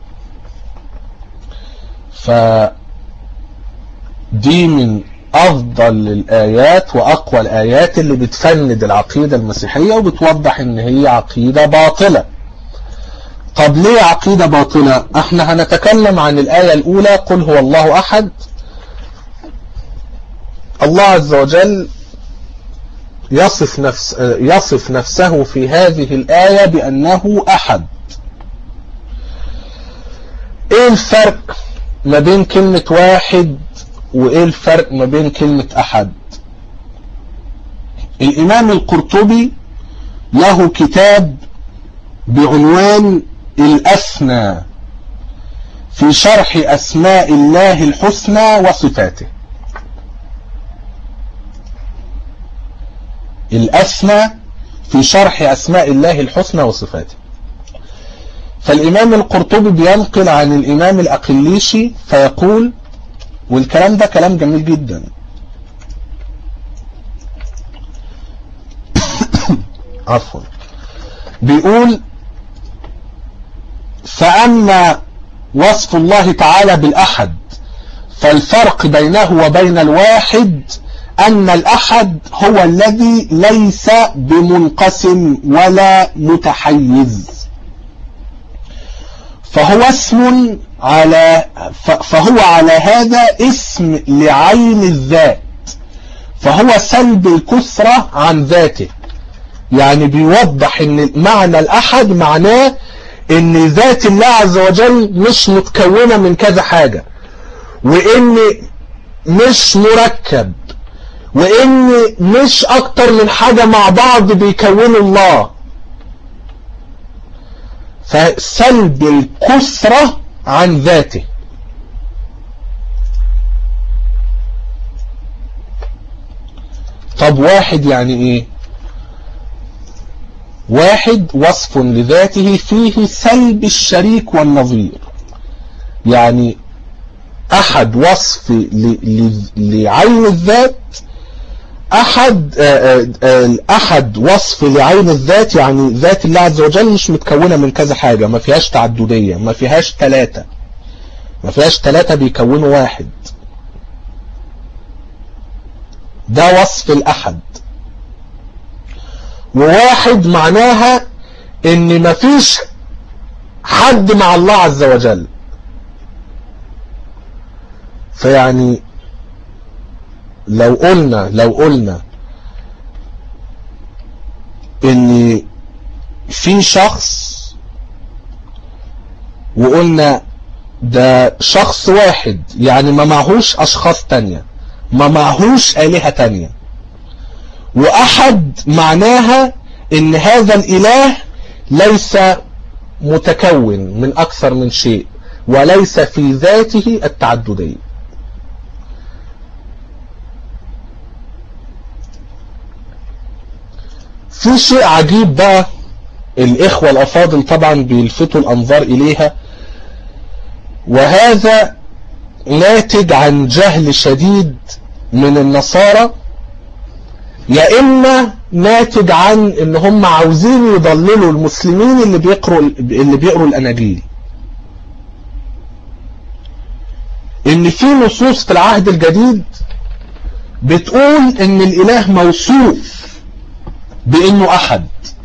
فدي من افضل الآيات واقوى الآيات اللي بتفند العقيدة المسيحية وبتوضح ان هي عقيدة باطلة. طب ليه عقيدة باطلة؟ احنا هنتكلم عن الآية الأولى قل هو الله أحد. الله عز وجل يصف نفس يصف نفسه في هذه الآية بأنه أحد. ايه الفرق ما بين كلمة واحد وايه الفرق ما بين كلمة أحد؟ الإمام القرطبي له كتاب بعنوان الأثنى في شرح أسماء الله الحسنى وصفاته. الأثنى في شرح أسماء الله الحسنى وصفاته. فالإمام القرطبي بينقل عن الإمام الأقليشي فيقول، والكلام ده كلام جميل جدا، عفوا، بيقول: فأما وصف الله تعالى بالأحد فالفرق بينه وبين الواحد أن الأحد هو الذي ليس بمنقسم ولا متحيز، فهو اسم على فهو على هذا اسم لعين الذات، فهو سلب الكثرة عن ذاته. يعني بيوضح ان معنى الأحد معناه ان ذات الله عز وجل مش متكونة من كذا حاجة، وان مش مركب، وان مش اكتر من حاجة مع بعض بيكونوا الله. فسلب الكثرة عن ذاته. طب واحد يعني ايه؟ واحد وصف لذاته فيه سلب الشريك والنظير. يعني احد وصف لعين الذات، احد احد وصف لعين الذات، يعني ذات الله عز وجل مش متكونة من كذا حاجة، ما فيهاش تعددية، ما فيهاش ثلاثة ما فيهاش ثلاثة بيكونوا واحد. ده وصف الأحد. وواحد معناها ان ما فيش حد مع الله عز وجل. فيعني لو قلنا لو قلنا ان في شخص وقلنا ده شخص واحد، يعني ما معهوش اشخاص تانية، ما معهوش آلهة تانية. وأحد معناها ان هذا الإله ليس متكون من أكثر من شيء، وليس في ذاته التعددية. في شيء عجيب بقى الإخوة الأفاضل طبعا بيلفتوا الأنظار إليها، وهذا ناتج عن جهل شديد من النصارى، يا إما ناتج عن إن هم عاوزين يضللوا المسلمين اللي بيقروا اللي بيقروا الأناجيل. إن في نصوص في العهد الجديد بتقول إن الإله موصوف بإنه أحد.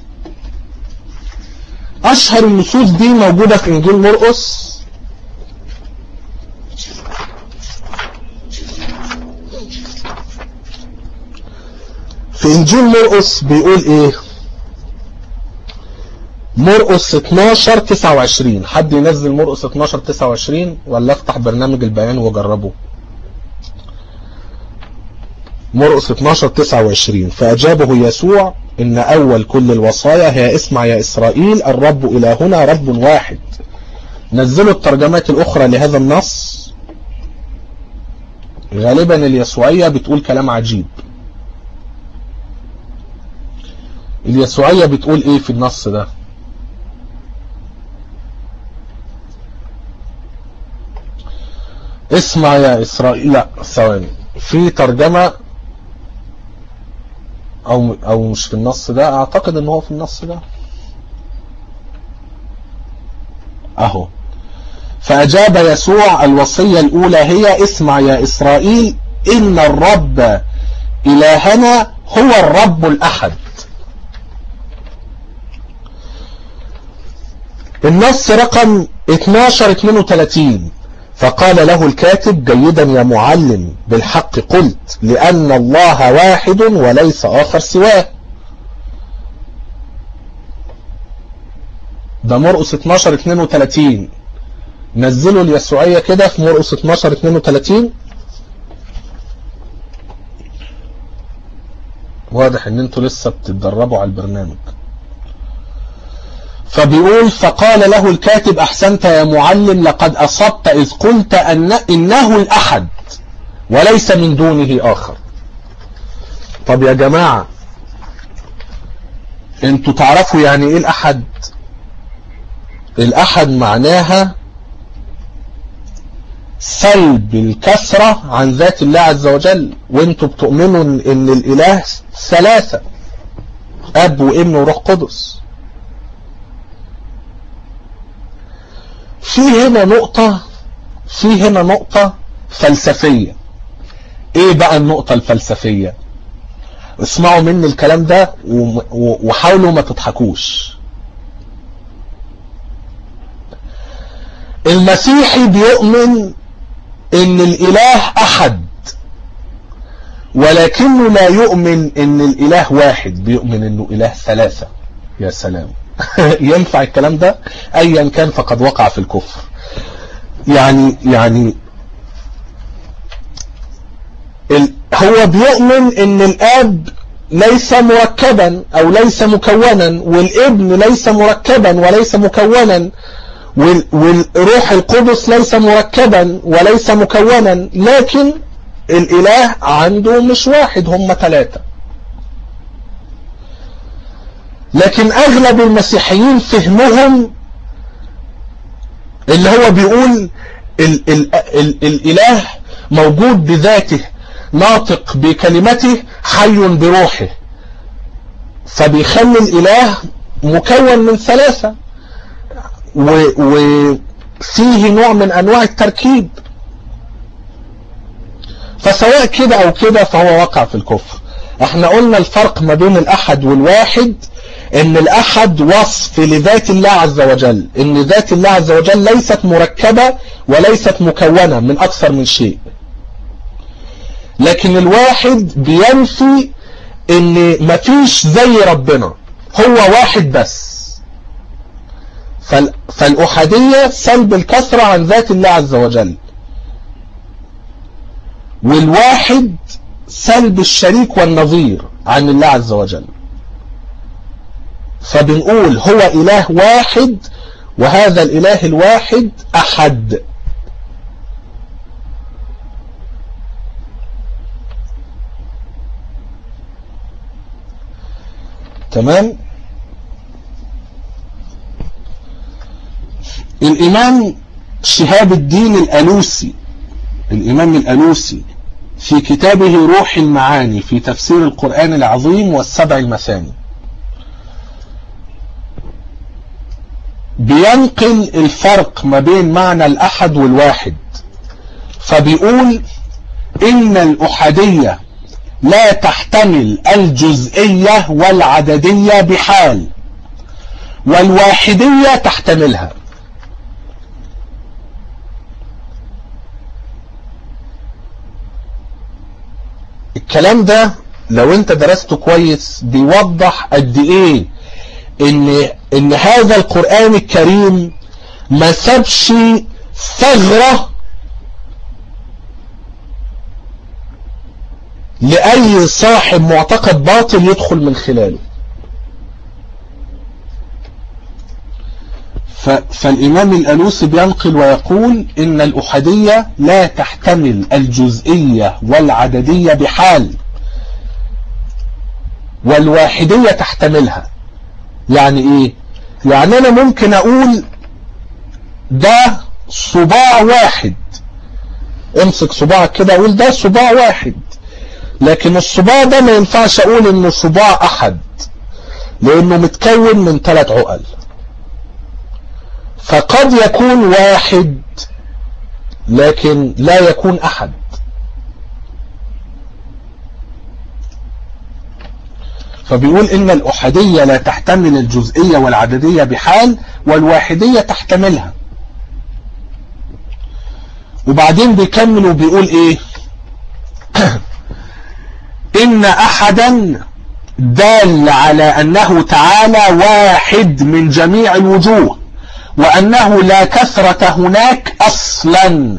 أشهر النصوص دي موجودة في إنجيل مرقس، في إنجيل مرقس بيقول إيه؟ مرقس اتناشر تسعة وعشرين. حد ينزل مرقس اتناشر تسعة وعشرين ولا افتح برنامج البيان وجربه؟ مرقس اتناشر تسعة وعشرين: فأجابه يسوع: إن أول كل الوصايا هي اسمع يا إسرائيل الرب إلهنا رب واحد. نزلوا الترجمات الأخرى لهذا النص، غالبا اليسوعية بتقول كلام عجيب. اليسوعية بتقول إيه في النص ده؟ اسمع يا إسرائيل. لا ثواني، في ترجمة أو أو مش في النص ده، أعتقد إن هو في النص ده أهو. فأجاب يسوع: الوصية الأولى هي اسمع يا إسرائيل إن الرب إلهنا هو الرب الأحد. النص رقم اتناشر اتنين وتلاتين: فقال له الكاتب: جيدا يا معلم، بالحق قلت، لأن الله واحد وليس آخر سواه. ده مرقس اتناشر اتنين وتلاتين. نزلوا اليسوعية كده في مرقس اتناشر اتنين وتلاتين. واضح ان انتوا لسه بتتدربوا على البرنامج. فبيقول: فقال له الكاتب: أحسنت يا معلم، لقد أصبت إذ قلت أن إنه الأحد وليس من دونه آخر. طب يا جماعة، انتوا تعرفوا يعني ايه الأحد؟ الأحد معناها سلب الكثرة عن ذات الله عز وجل، وانتوا بتؤمنوا ان الإله ثلاثة، أب وابن وروح قدس. في هنا نقطة في هنا نقطة فلسفية. ايه بقى النقطة الفلسفية؟ اسمعوا مني الكلام ده وحاولوا ما تضحكوش. المسيحي بيؤمن ان الاله احد، ولكنه لا يؤمن ان الاله واحد، بيؤمن انه اله ثلاثة. يا سلام. ينفع الكلام ده؟ ايا كان فقد وقع في الكفر. يعني يعني هو بيؤمن ان الاب ليس مركبا او ليس مكونا، والابن ليس مركبا وليس مكونا، والروح القدس ليس مركبا وليس مكونا، لكن الاله عنده مش واحد، هم ثلاثة. لكن اغلب المسيحيين فهمهم اللي هو بيقول ال ال ال الاله موجود بذاته، ناطق بكلمته، حي بروحه، فبيخلي الاله مكون من ثلاثة، وفيه نوع من انواع التركيب. فسواء كده او كده فهو وقع في الكفر. احنا قلنا الفرق ما بين الاحد والواحد، ان الاحد وصف لذات الله عز وجل، ان ذات الله عز وجل ليست مركبة وليست مكونة من اكثر من شيء. لكن الواحد بينفي ان مفيش زي ربنا، هو واحد بس. فالأحادية سلب الكثرة عن ذات الله عز وجل، والواحد سلب الشريك والنظير عن الله عز وجل. فبنقول هو إله واحد، وهذا الإله الواحد أحد. تمام؟ الإمام شهاب الدين الألوسي الإمام الألوسي في كتابه روح المعاني في تفسير القرآن العظيم والسبع المثاني بينقل الفرق ما بين معنى الأحد والواحد. فبيقول إن الأحدية لا تحتمل الجزئية والعددية بحال، والواحدية تحتملها. الكلام ده لو انت درسته كويس بيوضح قد ايه ان ان هذا القرآن الكريم ما سابش ثغرة لأي صاحب معتقد باطل يدخل من خلاله. فالإمام الألوسي بينقل ويقول إن الأحدية لا تحتمل الجزئية والعددية بحال، والواحدية تحتملها. يعني إيه؟ يعني أنا ممكن أقول ده صباع واحد، امسك صباعك كده أقول ده صباع واحد، لكن الصباع ده ما ينفعش أقول إنه صباع أحد، لأنه متكون من ثلاث عقل. فقد يكون واحد لكن لا يكون أحد. فبيقول إن الأحدية لا تحتمل الجزئية والعددية بحال، والواحدية تحتملها. وبعدين بيكمل وبيقول ايه؟ إن أحدا دال على أنه تعالى واحد من جميع الوجوه وأنه لا كثرة هناك أصلا.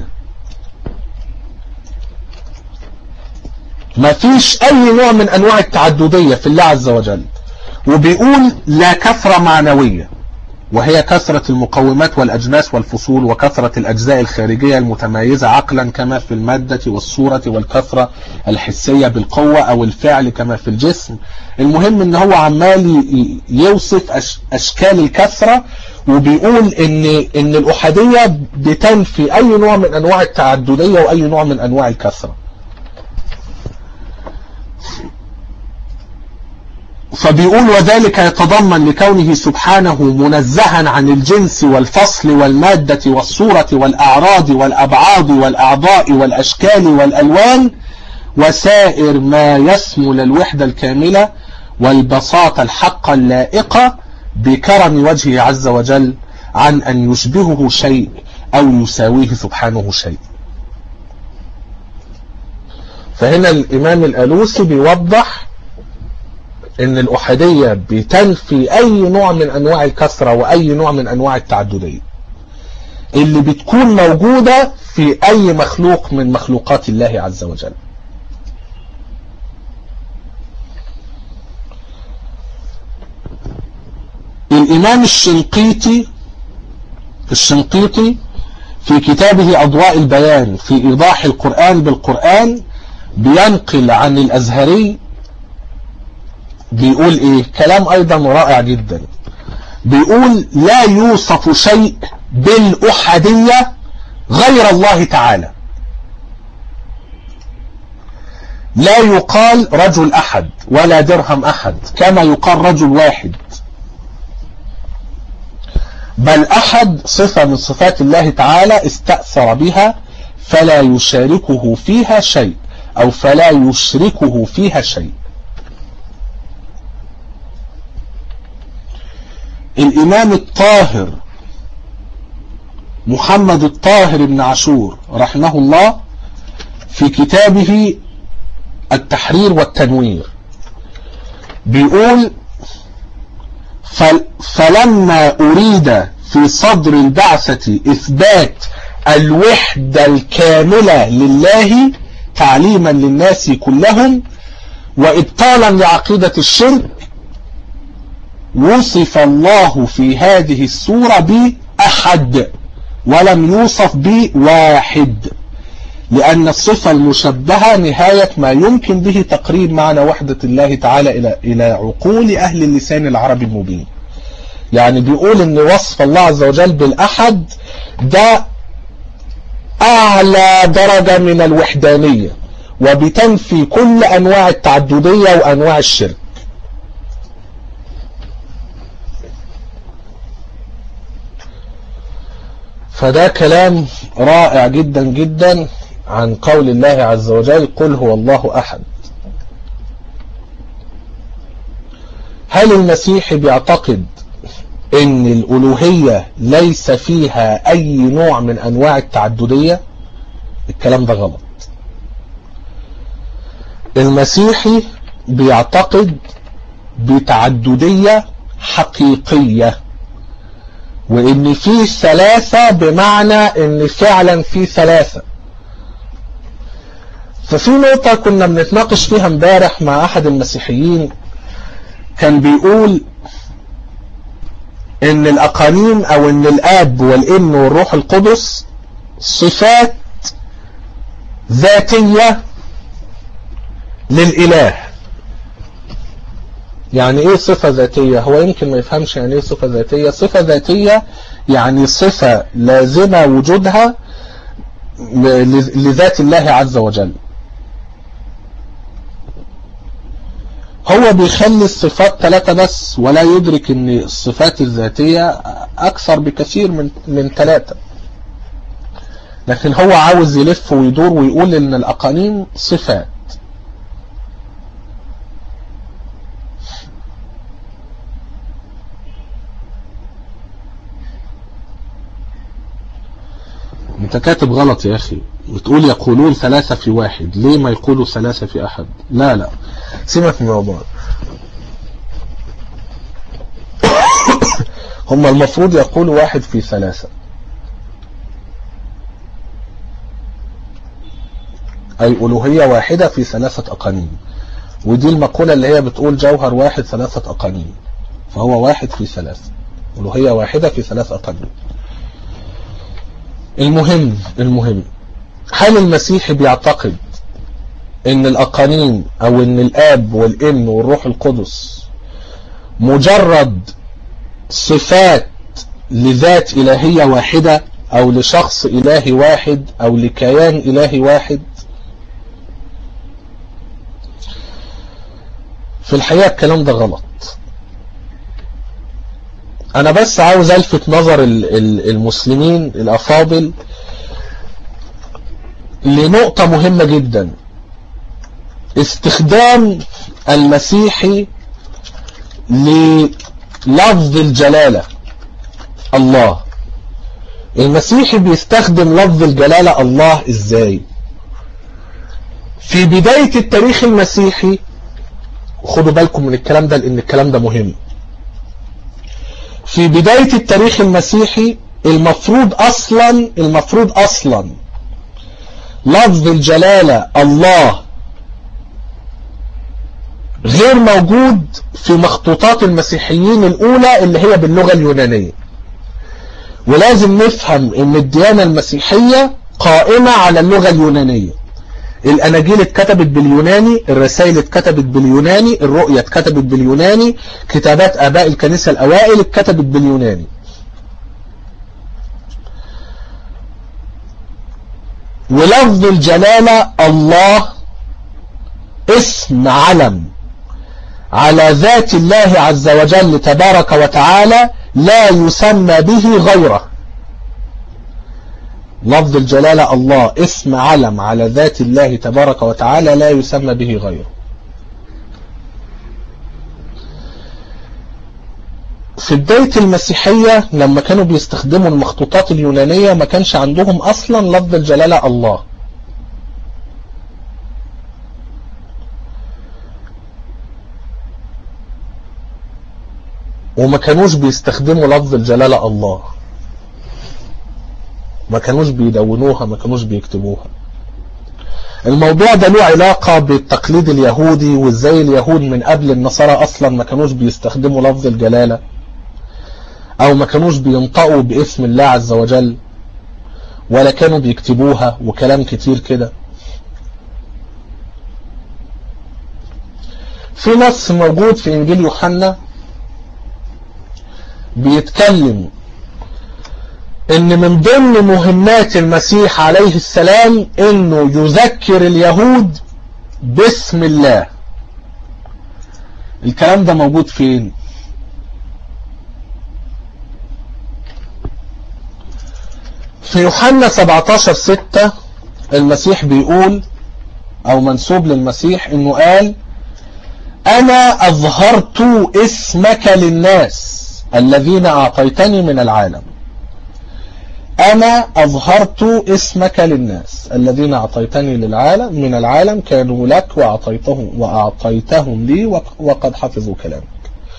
ما فيش أي نوع من أنواع التعددية في الله عز وجل. وبيقول لا كثرة معنوية، وهي كثرة المقومات والأجناس والفصول وكثرة الأجزاء الخارجية المتميزة عقلا كما في المادة والصورة، والكثرة الحسية بالقوة أو الفعل كما في الجسم. المهم ان هو عمال يوصف أش أشكال الكثرة، وبيقول ان, إن الأحادية بتنفي أي نوع من أنواع التعددية وأي نوع من أنواع الكثرة. فبيقول وذلك يتضمن لكونه سبحانه منزها عن الجنس والفصل والمادة والصورة والأعراض والأبعاض والأعضاء والأشكال والألوان وسائر ما يشمل الوحدة الكاملة والبساطة الحقة اللائقة بكرم وجهه عز وجل عن أن يشبهه شيء أو يساويه سبحانه شيء. فهنا الإمام الألوسي بيوضح ان الأحادية بتنفي اي نوع من انواع الكثرة واي نوع من انواع التعددية اللي بتكون موجودة في اي مخلوق من مخلوقات الله عز وجل. الامام الشنقيطي الشنقيطي في كتابه اضواء البيان في ايضاح القرآن بالقرآن بينقل عن الازهري، بيقول ايه؟ كلام ايضا رائع جدا. بيقول لا يوصف شيء بالأحادية غير الله تعالى. لا يقال رجل احد ولا درهم احد كما يقال رجل واحد، بل احد صفة من صفات الله تعالى استأثر بها فلا يشاركه فيها شيء او فلا يشركه فيها شيء. الإمام الطاهر محمد الطاهر بن عاشور رحمه الله في كتابه التحرير والتنوير بيقول فلما أريد في صدر البعثة إثبات الوحدة الكاملة لله تعليما للناس كلهم وإبطالا لعقيدة الشرك، وصف الله في هذه السورة بأحد ولم يوصف بواحد، لأن الصفة المشبهة نهاية ما يمكن به تقريب معنى وحدة الله تعالى إلى إلى عقول أهل اللسان العربي المبين. يعني بيقول إن وصف الله عز وجل بالأحد ده أعلى درجة من الوحدانية، وبتنفي كل أنواع التعددية وأنواع الشرك. فده كلام رائع جدا جدا عن قول الله عز وجل قل هو الله أحد. هل المسيح بيعتقد ان الألوهية ليس فيها اي نوع من انواع التعددية؟ الكلام ده غلط. المسيحي بيعتقد بتعددية حقيقية، وان في ثلاثة بمعنى ان فعلا في ثلاثة. ففي نقطة كنا بنتناقش فيها امبارح مع احد المسيحيين، كان بيقول ان الاقانيم او ان الاب والابن والروح القدس صفات ذاتية للاله. يعني ايه صفة ذاتية؟ هو يمكن ما يفهمش يعني ايه صفة ذاتية. صفة ذاتية يعني صفة لازمة وجودها لذات الله عز وجل. هو بيخلي الصفات ثلاثة بس، ولا يدرك ان الصفات الذاتية اكثر بكثير من من ثلاثة. لكن هو عاوز يلف ويدور ويقول ان الاقانيم صفات. انت كاتب غلط يا اخي، بتقول يقولون ثلاثة في واحد، ليه ما يقولوا ثلاثة في احد؟ لا لا سيبك من الموضوع. هم المفروض يقولوا واحد في ثلاثة، اي الوهية واحدة في ثلاثة اقانيم، ودي المقولة اللي هي بتقول جوهر واحد ثلاثة اقانيم، فهو واحد في ثلاثة، الوهية واحدة في ثلاثة اقانيم. المهم المهم هل المسيحي بيعتقد ان الاقانيم او ان الاب والابن والروح القدس مجرد صفات لذات الهية واحدة او لشخص الهي واحد او لكيان الهي واحد؟ في الحقيقة الكلام ده غلط. انا بس عاوز الفت نظر المسلمين الافاضل لنقطة مهمة جدا. استخدام المسيحي للفظ الجلالة الله. المسيحي بيستخدم لفظ الجلالة الله ازاي؟ في بداية التاريخ المسيحي، خدوا بالكم من الكلام ده لان الكلام ده مهم. في بداية التاريخ المسيحي المفروض اصلا المفروض اصلا لفظ الجلالة الله غير موجود في مخطوطات المسيحيين الاولى اللي هي باللغة اليونانية. ولازم نفهم ان الديانة المسيحية قائمة على اللغة اليونانية. الاناجيل اتكتبت باليوناني، الرسائل اتكتبت باليوناني، الرؤية اتكتبت باليوناني، كتابات اباء الكنيسة الاوائل اتكتبت باليوناني. ولفظ الجلالة الله اسم علم على ذات الله عز وجل تبارك وتعالى لا يسمى به غيره. لفظ الجلالة الله اسم علم على ذات الله تبارك وتعالى لا يسمى به غيره. في بداية المسيحية لما كانوا بيستخدموا المخطوطات اليونانية ما كانش عندهم أصلا لفظ الجلالة الله. وما كانوش بيستخدموا لفظ الجلالة الله، ما كانوش بيدونوها، ما كانوش بيكتبوها. الموضوع ده له علاقة بالتقليد اليهودي، وازاي اليهود من قبل النصارى اصلا ما كانوش بيستخدموا لفظ الجلالة او ما كانوش بينطقوا باسم الله عز وجل ولا كانوا بيكتبوها، وكلام كتير كده. في نص موجود في انجيل يوحنا بيتكلم ان من ضمن مهمات المسيح عليه السلام انه يذكر اليهود باسم الله. الكلام ده موجود فين؟ في يوحنا سبعتاشر ستة المسيح بيقول، او منسوب للمسيح انه قال: انا اظهرت اسمك للناس الذين اعطيتني من العالم. انا اظهرت اسمك للناس الذين اعطيتني للعالم من العالم كانوا لك واعطيتهم واعطيتهم لي وقد حفظوا كلامك.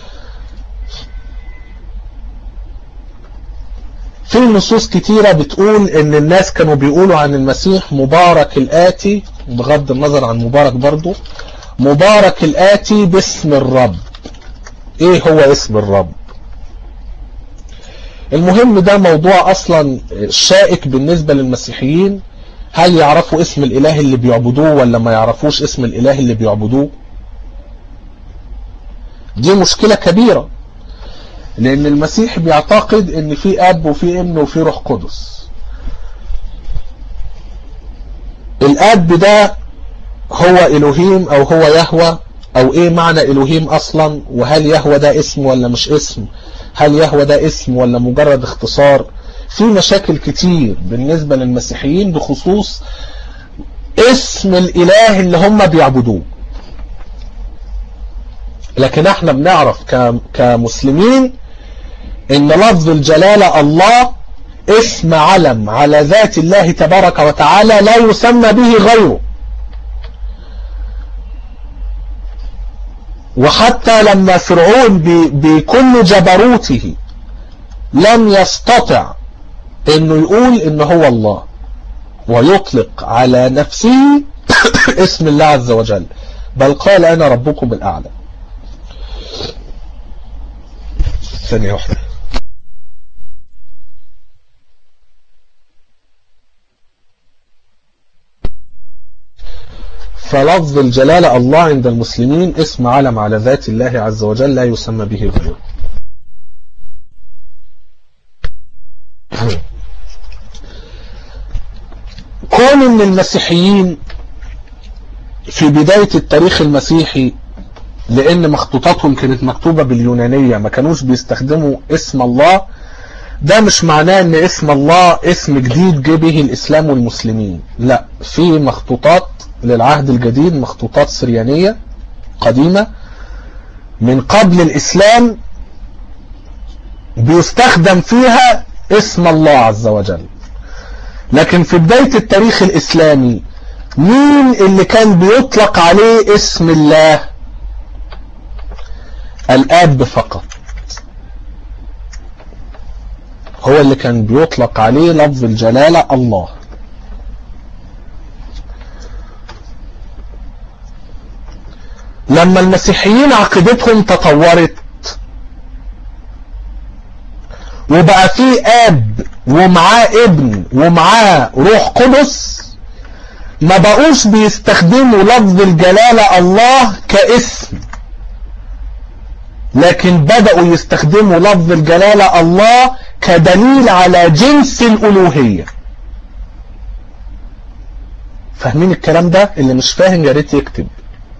في نصوص كتيرة بتقول ان الناس كانوا بيقولوا عن المسيح مبارك الآتي، بغض النظر عن مبارك برضو، مبارك الآتي باسم الرب. ايه هو اسم الرب؟ المهم ده موضوع اصلا شائك بالنسبة للمسيحيين. هل يعرفوا اسم الاله اللي بيعبدوه ولا ما يعرفوش اسم الاله اللي بيعبدوه؟ دي مشكلة كبيرة، لان المسيح بيعتقد ان في اب وفي ابن وفي روح قدس. الاب ده هو الوهيم او هو يهوه، او ايه معنى الوهيم اصلا؟ وهل يهوه ده اسم ولا مش اسم؟ هل يهوه ده اسم ولا مجرد اختصار؟ في مشاكل كتير بالنسبة للمسيحيين بخصوص اسم الاله اللي هم بيعبدوه. لكن احنا بنعرف كمسلمين ان لفظ الجلالة الله اسم علم على ذات الله تبارك وتعالى لا يسمى به غيره. وحتى لما فرعون بكل جبروته لم يستطع انه يقول انه هو الله ويطلق على نفسه اسم الله عز وجل، بل قال انا ربكم الاعلى. ثانية واحدة. فلفظ الجلالة الله عند المسلمين اسم علم على ذات الله عز وجل لا يسمى به غيره. كون ان المسيحيين في بداية التاريخ المسيحي، لان مخطوطاتهم كانت مكتوبة باليونانية، ما كانوش بيستخدموا اسم الله، ده مش معناه ان اسم الله اسم جديد جه به الاسلام والمسلمين. لا، في مخطوطات للعهد الجديد، مخطوطات سريانية قديمة من قبل الاسلام بيستخدم فيها اسم الله عز وجل. لكن في بداية التاريخ الاسلامي مين اللي كان بيطلق عليه اسم الله؟ الآب فقط، هو اللي كان بيطلق عليه لفظ الجلالة الله. لما المسيحيين عقيدتهم تطورت وبقى فيه آب ومعاه ابن ومعاه روح قدس، ما بقوش بيستخدموا لفظ الجلالة الله كاسم، لكن بدأوا يستخدموا لفظ الجلالة الله كدليل على جنس الألوهية. فاهمين الكلام ده؟ اللي مش فاهم يا ريت يكتب.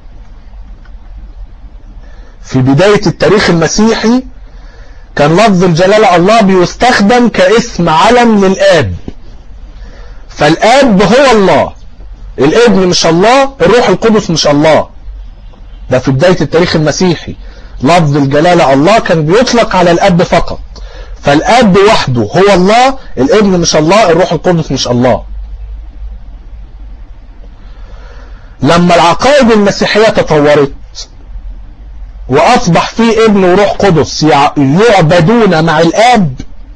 في بداية التاريخ المسيحي كان لفظ الجلالة الله بيستخدم كاسم علم للآب، فالآب هو الله، الابن مش الله، الروح القدس مش الله. ده في بداية التاريخ المسيحي لفظ الجلالة الله كان بيطلق على الاب فقط، فالاب وحده هو الله، الابن مش الله، الروح القدس مش الله. لما العقائد المسيحية تطورت واصبح فيه ابن وروح قدس يعبدون مع الاب،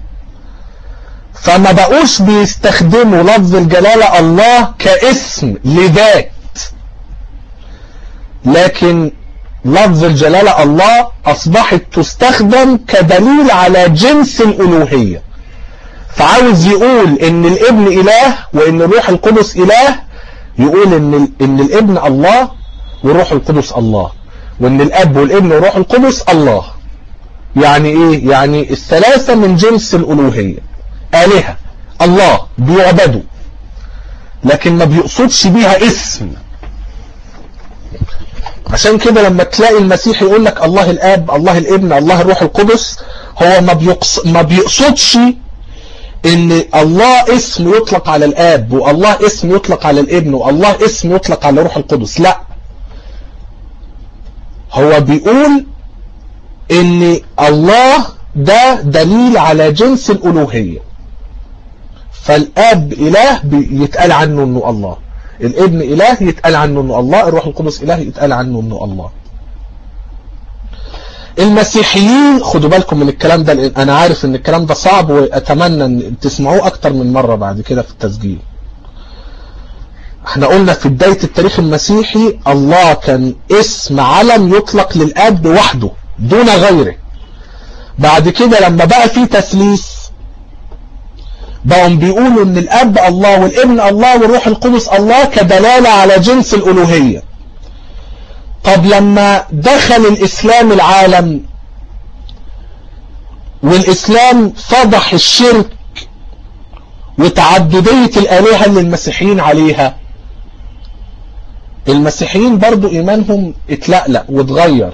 فما بقوش بيستخدموا لفظ الجلالة الله كاسم لذات، لكن لفظ الجلالة الله أصبحت تستخدم كدليل على جنس الألوهية. فعاوز يقول إن الابن إله وإن الروح القدس إله، يقول إن, إن الابن الله والروح القدس الله، وإن الأب والابن والروح القدس الله. يعني إيه؟ يعني الثلاثة من جنس الألوهية، آلهة الله بيعبدوا، لكن ما بيقصدش بيها اسم. عشان كده لما تلاقي المسيح يقول لك الله الآب، الله الابن، الله الروح القدس، هو ما بيقص ما بيقصدش ان الله اسم يطلق على الآب والله اسم يطلق على الابن والله اسم يطلق على الروح القدس. لا، هو بيقول ان الله ده دليل على جنس الألوهية، فالآب إله يتقال عنه انه الله، الابن إله يتقال عنه انه الله، الروح القدس إله يتقال عنه انه الله. المسيحيين خدوا بالكم من الكلام ده، لأن أنا عارف ان الكلام ده صعب وأتمنى ان تسمعوه أكتر من مرة بعد كده في التسجيل. احنا قلنا في بداية التاريخ المسيحي الله كان اسم علم يطلق للآب وحده دون غيره. بعد كده لما بقى فيه تثليث بقوا بيقولوا ان الاب الله والابن الله والروح القدس الله كدلالة على جنس الالوهية. طب لما دخل الاسلام العالم والاسلام فضح الشرك وتعددية الالهة اللي المسيحيين عليها، المسيحيين برضو ايمانهم اتلقلق واتغير،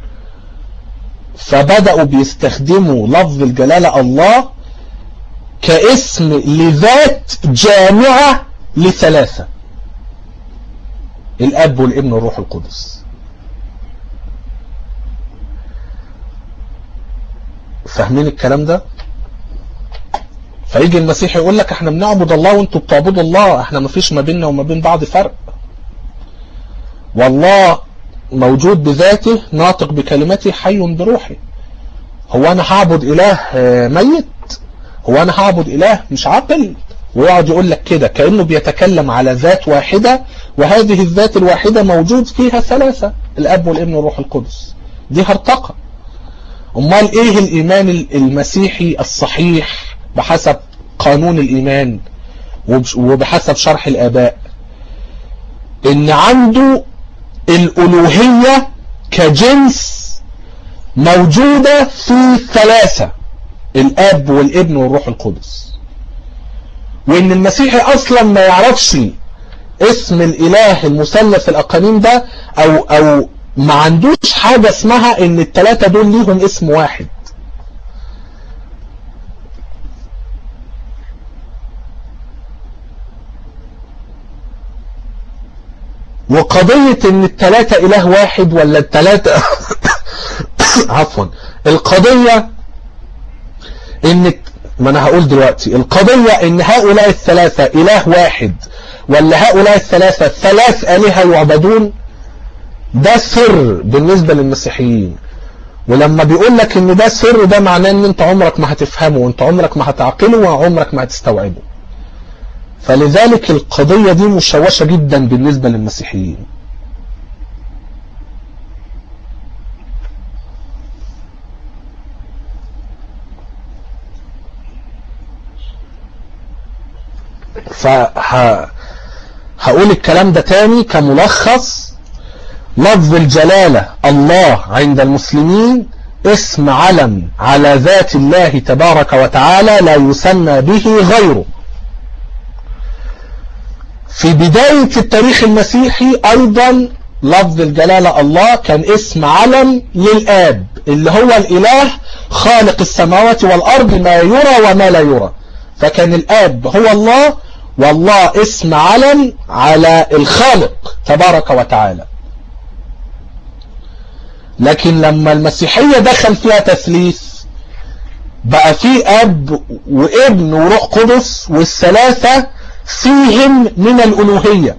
فبدأوا بيستخدموا لفظ الجلالة الله كاسم لذات جامعة لثلاثة، الاب والابن والروح القدس. فاهمين الكلام ده؟ فيجي المسيح يقول لك احنا بنعبد الله وانتوا بتعبدوا الله، احنا ما فيش ما بيننا وما بين بعض فرق، والله موجود بذاته ناطق بكلمته حي بروحه. هو انا هعبد اله ميت؟ هو انا هعبد اله مش عاقل؟ ويقعد يقول لك كده كأنه بيتكلم على ذات واحدة، وهذه الذات الواحدة موجود فيها ثلاثة، الاب والابن والروح القدس. دي هرطقة. امال ايه الايمان المسيحي الصحيح بحسب قانون الايمان وبحسب شرح الاباء؟ ان عنده الالوهية كجنس موجودة في ثلاثة، الاب والابن والروح القدس. وان المسيحي اصلا ما يعرفش اسم الاله المثلث الاقانيم ده، او او ما عندوش حاجة اسمها ان الثلاثة دول ليهم اسم واحد. وقضية ان الثلاثة اله واحد ولا الثلاثة عفوا، القضية ان، ما انا هقول دلوقتي، القضية ان هؤلاء الثلاثة اله واحد ولا هؤلاء الثلاثة ثلاث آلهة يعبدون، ده سر بالنسبة للمسيحيين. ولما بيقول لك ان ده سر، ده معناه ان انت عمرك ما هتفهمه، وانت عمرك ما هتعقله، وعمرك ما هتستوعبه. فلذلك القضية دي مشوشة جدا بالنسبة للمسيحيين. فهقول الكلام ده تاني كملخص. لفظ الجلالة الله عند المسلمين اسم علم على ذات الله تبارك وتعالى لا يسمى به غيره. في بداية التاريخ المسيحي أيضا لفظ الجلالة الله كان اسم علم للآب اللي هو الإله خالق السماوات والأرض، ما يرى وما لا يرى. فكان الآب هو الله، والله اسم علم على الخالق تبارك وتعالى. لكن لما المسيحية دخل فيها تثليث، بقى فيه أب وابن وروح قدس، والثلاثة فيهم من الألوهية.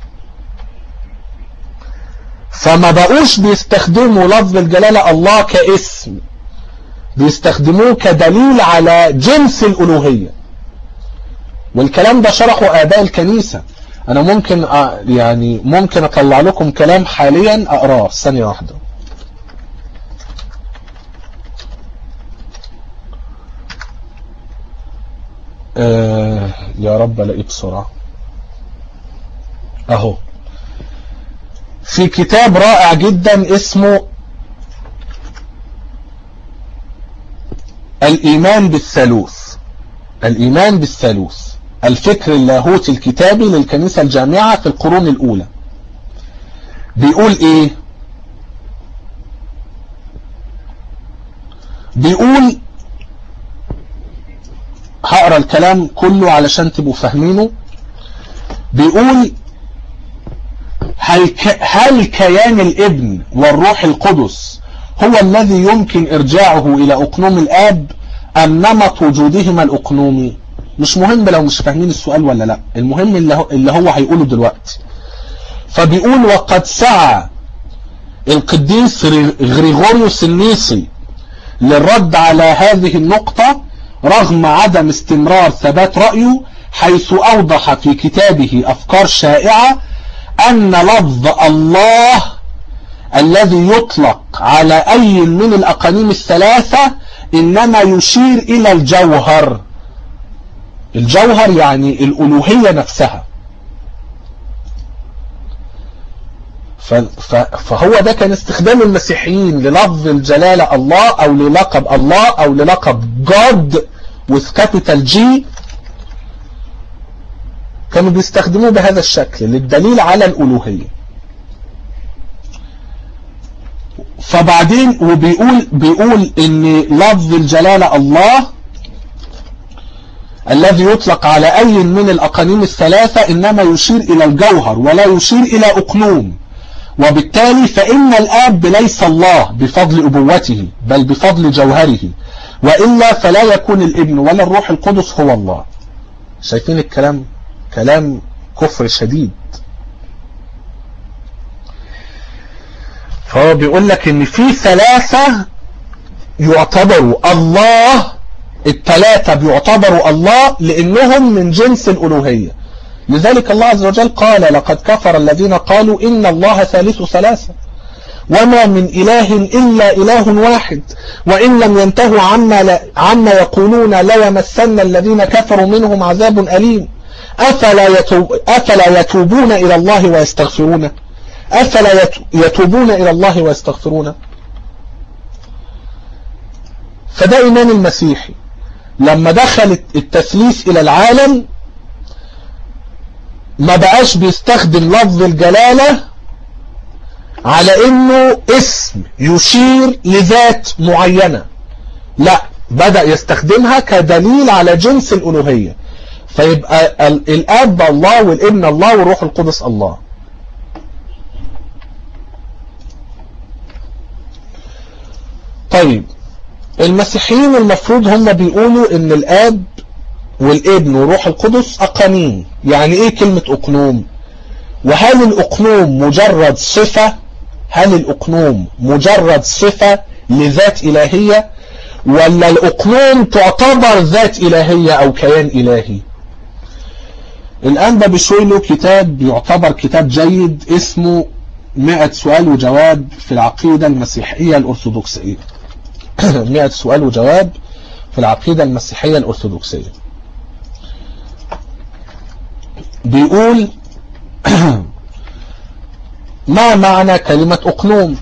فما بقوش بيستخدموا لفظ الجلالة الله كاسم، بيستخدموه كدليل على جنس الألوهية. والكلام ده شرحه آباء الكنيسة. أنا ممكن أ... يعني ممكن أطلع لكم كلام حاليا أقراه ثانية واحدة. آه يا رب الاقيه بسرعة اهو. في كتاب رائع جدا اسمه الإيمان بالثالوث، الإيمان بالثالوث، الفكر اللاهوتي الكتابي للكنيسة الجامعة في القرون الأولى. بيقول إيه؟ بيقول، هقرأ الكلام كله علشان تبقوا فاهمينه. بيقول هل, ك... هل كيان الابن والروح القدس هو الذي يمكن إرجاعه إلى أقنوم الآب أم نمط وجودهما الأقنومي؟ مش مهم لو مش فاهمين السؤال ولا لا، المهم اللي هو, اللي هو هيقوله دلوقتي. فبيقول وقد سعى القديس غريغوريوس النيسي للرد على هذه النقطة رغم عدم استمرار ثبات رأيه، حيث أوضح في كتابه أفكار شائعة أن لفظ الله الذي يطلق على أي من الأقانيم الثلاثة إنما يشير إلى الجوهر. الجوهر يعني الألوهية نفسها. فهو ده كان استخدام المسيحيين للفظ الجلالة الله أو للقب الله أو للقب God with capital G. كانوا بيستخدموه بهذا الشكل للدليل على الألوهية. فبعدين وبيقول بيقول إن لفظ الجلالة الله الذي يطلق على أي من الأقانيم الثلاثة إنما يشير إلى الجوهر ولا يشير إلى أقنوم، وبالتالي فإن الآب ليس الله بفضل أبوته بل بفضل جوهره، وإلا فلا يكون الابن ولا الروح القدس هو الله. شايفين الكلام؟ كلام كفر شديد. فهو بيقول لك ان في ثلاثة يعتبروا الله، الثلاثة بيعتبروا الله لانهم من جنس الالوهية. لذلك الله عز وجل قال لقد كفر الذين قالوا ان الله ثالث ثلاثة وما من اله الا اله واحد وان لم ينتهوا عما, لا عما يقولون ليمسن الذين كفروا منهم عذاب اليم افلا, يتوب أفلا يتوبون الى الله ويستغفرونه أفلا يتوبون إلى الله ويستغفرون. فده إيمان المسيحي. لما دخل التثليث إلى العالم ما بقاش بيستخدم لفظ الجلالة على إنه اسم يشير لذات معينة، لا، بدأ يستخدمها كدليل على جنس الألوهية. فيبقى الآب الله والابن الله والروح القدس الله. طيب المسيحيين المفروض هم بيقولوا ان الاب والابن والروح القدس اقانيم. يعني ايه كلمة اقنوم؟ وهل الاقنوم مجرد صفة؟ هل الاقنوم مجرد صفة لذات الهية ولا الاقنوم تعتبر ذات الهية او كيان الهي؟ الانبا بشوي له كتاب يعتبر كتاب جيد اسمه مئة سؤال وجواب في العقيدة المسيحية الأرثوذكسية. مئة سؤال وجواب في العقيدة المسيحية الأرثوذكسية. بيقول ما معنى كلمة أقنوم؟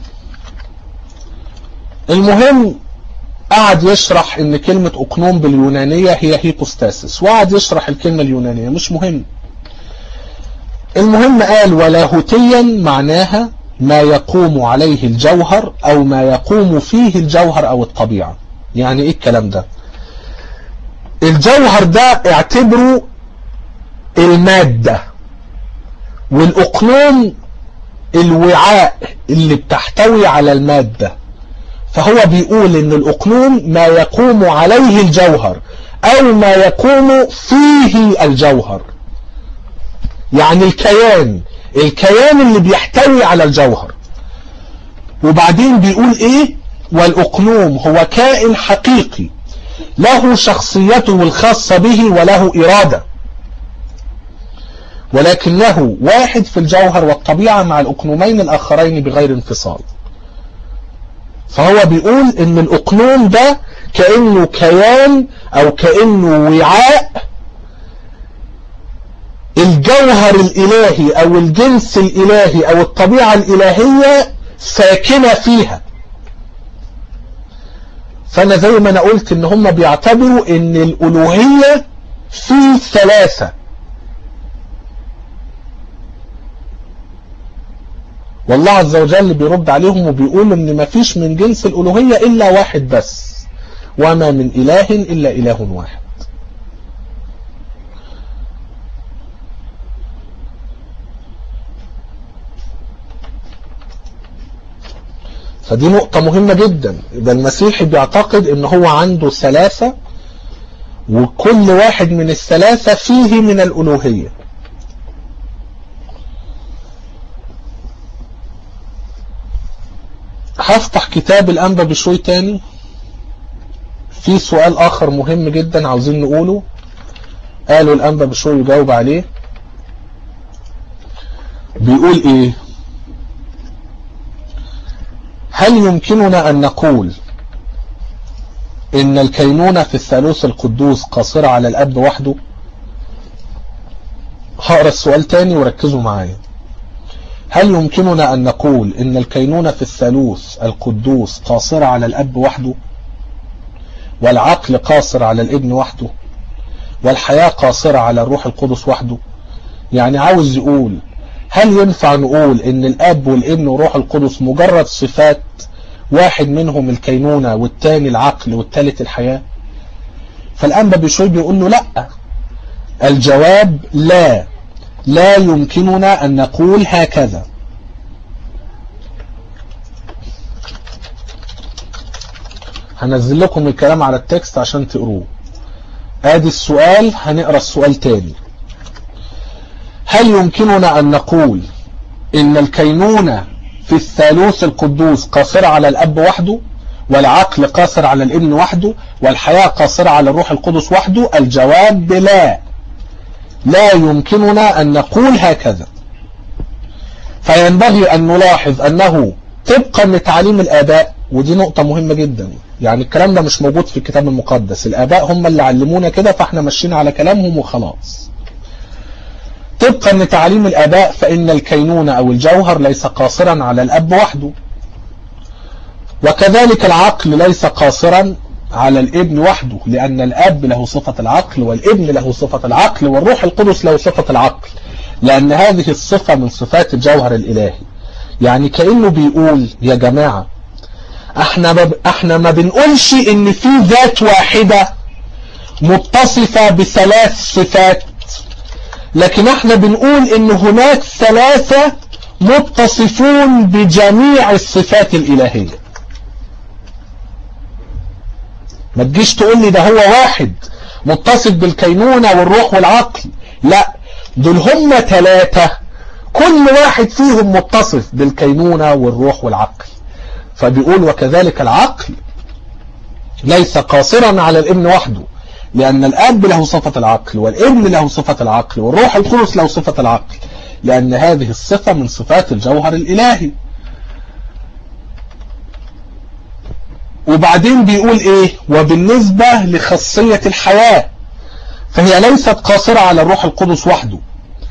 المهم قعد يشرح ان كلمة أقنوم باليونانية هي هيبوستاسيس، وقعد يشرح الكلمة اليونانية، مش مهم. المهم قال ولاهوتيا معناها ما يقوم عليه الجوهر او ما يقوم فيه الجوهر او الطبيعة. يعني ايه الكلام ده؟ الجوهر ده اعتبره المادة، والاقنوم الوعاء اللي بتحتوي على المادة. فهو بيقول ان الاقنوم ما يقوم عليه الجوهر او ما يقوم فيه الجوهر، يعني الكيان الكيان اللي بيحتوي على الجوهر. وبعدين بيقول ايه؟ والاقنوم هو كائن حقيقي له شخصيته الخاصة به وله إرادة، ولكنه واحد في الجوهر والطبيعة مع الأقنومين الآخرين بغير انفصال. فهو بيقول ان الأقنوم ده كأنه كيان او كأنه وعاء الجوهر الإلهي او الجنس الإلهي او الطبيعة الإلهية ساكنة فيها. فانا زي ما انا قلت ان هم بيعتبروا ان الألوهية في ثلاثة، والله عز وجل بيرد عليهم وبيقول ان ما فيش من جنس الألوهية الا واحد بس، وما من اله الا اله واحد. فدي نقطة مهمة جدا. ده المسيحي بيعتقد ان هو عنده ثلاثة، وكل واحد من الثلاثة فيه من الألوهية. هفتح كتاب الأنبا بشوي تاني. في سؤال آخر مهم جدا عاوزين نقوله، قالوا الأنبا بشوي يجاوب عليه. بيقول إيه؟ هل يمكننا أن نقول إن الكينونة في الثالوث القدوس قاصرة على الأب وحده؟ هقرأ السؤال تاني وركزوا معايا. هل يمكننا أن نقول إن الكينونة في الثالوث القدوس قاصرة على الأب وحده، والعقل قاصر على الابن وحده، والحياة قاصرة على الروح القدس وحده؟ يعني عاوز يقول هل ينفع نقول إن الأب والابن والروح القدس مجرد صفات، واحد منهم الكينونة والتاني العقل والتالت الحياة؟ فالأنبا بشوي بيقول له لا، الجواب لا، لا يمكننا أن نقول هكذا. هنزل لكم الكلام على التكست عشان تقروه. ادي السؤال، هنقرأ السؤال تاني. هل يمكننا ان نقول ان الكينونة في الثالوث القدوس قاصرة على الاب وحده، والعقل قاصر على الابن وحده، والحياة قاصرة على الروح القدس وحده؟ الجواب بلا، لا يمكننا ان نقول هكذا. فينبغي ان نلاحظ انه طبقا لتعليم الاباء، ودي نقطة مهمة جدا، يعني الكلام ده مش موجود في الكتاب المقدس، الاباء هم اللي علمونا كده فاحنا ماشيين على كلامهم وخلاص. طبقا لتعليم الاباء فان الكينونة او الجوهر ليس قاصرا على الاب وحده، وكذلك العقل ليس قاصرا على الابن وحده، لان الاب له صفة العقل والابن له صفة العقل والروح القدس له صفة العقل، لان هذه الصفة من صفات الجوهر الالهي. يعني كأنه بيقول يا جماعة احنا ما احنا ما بنقولش ان في ذات واحدة متصفة بثلاث صفات، لكن احنا بنقول ان هناك ثلاثة متصفون بجميع الصفات الالهية. ما تجيش تقول لي ده هو واحد متصف بالكينونة والروح والعقل، لا، دول هم ثلاثة كل واحد فيهم متصف بالكينونة والروح والعقل. فبيقول وكذلك العقل ليس قاصرا على الابن وحده، لأن الأب له صفة العقل والابن له صفة العقل والروح القدس له صفة العقل، لأن هذه الصفة من صفات الجوهر الإلهي. وبعدين بيقول ايه؟ وبالنسبة لخاصية الحياة فهي ليست قاصرة على الروح القدس وحده،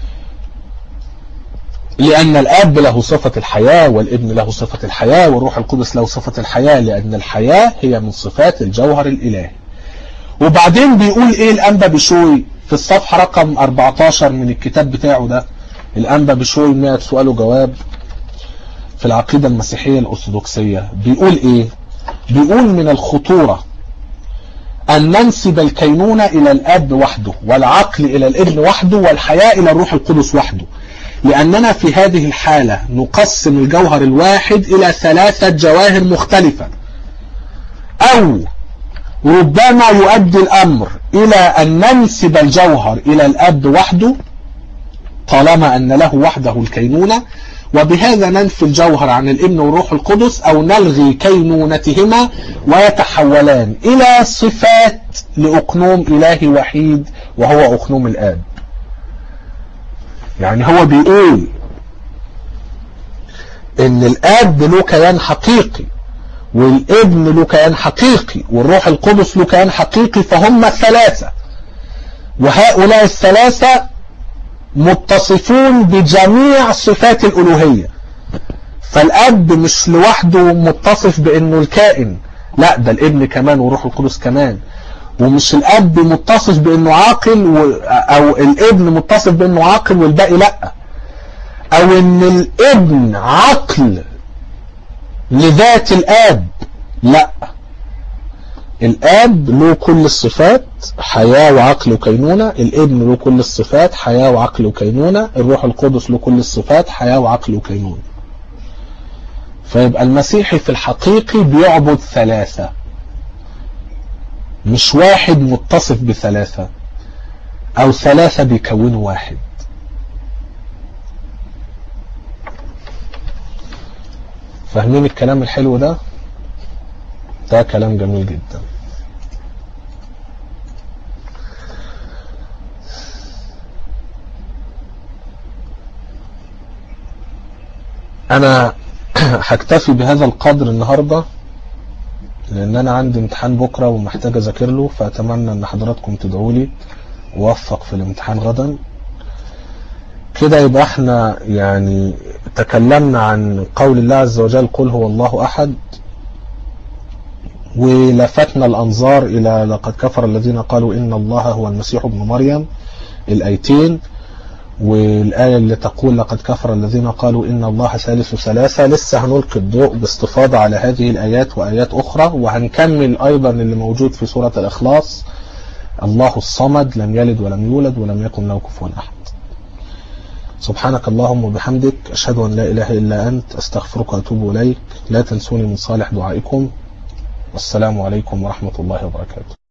لأن الأب له صفة الحياة والابن له صفة الحياة والروح القدس له صفة الحياة، لأن الحياة هي من صفات الجوهر الإلهي. وبعدين بيقول ايه الأنبا بشوي في الصفحة رقم أربعتاشر من الكتاب بتاعه ده، الأنبا بشوي مئة سؤال وجواب في العقيدة المسيحية الأرثوذكسية، بيقول ايه؟ بيقول من الخطورة أن ننسب الكينونة إلى الأب وحده، والعقل إلى الابن وحده، والحياة إلى الروح القدس وحده، لأننا في هذه الحالة نقسم الجوهر الواحد إلى ثلاثة جواهر مختلفة، أو ربما يؤدي الأمر إلى أن ننسب الجوهر إلى الأب وحده طالما أن له وحده الكينونة، وبهذا ننفي الجوهر عن الابن والروح القدس، أو نلغي كينونتهما ويتحولان إلى صفات لأقنوم إلهي وحيد وهو أقنوم الآب. يعني هو بيقول إن الآب له كيان حقيقي والابن له كيان حقيقي والروح القدس له كيان حقيقي، فهم ثلاثة، وهؤلاء الثلاثة متصفون بجميع صفات الألوهية. فالأب مش لوحده متصف بأنه الكائن، لا، ده الابن كمان والروح القدس كمان. ومش الأب متصف بأنه عاقل و... أو الابن متصف بأنه عاقل والباقي لا، أو أن الابن عقل لذات الآب، لا، الآب له كل الصفات حياة وعقل وكينونة، الابن له كل الصفات حياة وعقل وكينونة، الروح القدس له كل الصفات حياة وعقل وكينونة. فيبقى المسيحي في الحقيقي بيعبد ثلاثة، مش واحد متصف بثلاثة أو ثلاثة بيكونوا واحد. فاهمين الكلام الحلو ده؟ ده كلام جميل جدا. انا هكتفي بهذا القدر النهاردة، لان انا عندي امتحان بكرة ومحتاج اذاكر له، فاتمنى ان حضراتكم تدعوا لي ووفق في الامتحان غدا. كده يبقى احنا يعني تكلمنا عن قول الله عز وجل قل هو الله احد، ولفتنا الأنظار إلى لقد كفر الذين قالوا إن الله هو المسيح ابن مريم، الآيتين، والآية اللي تقول لقد كفر الذين قالوا إن الله ثالث ثلاثة. لسه هنلقي الضوء باستفاضة على هذه الآيات وآيات أخرى، وهنكمل أيضا اللي موجود في سورة الإخلاص، الله الصمد لم يلد ولم يولد ولم يكن له كفوا أحد. سبحانك اللهم وبحمدك، أشهد أن لا إله إلا أنت، أستغفرك وأتوب إليك. لا تنسوني من صالح دعائكم. والسلام عليكم ورحمة الله وبركاته.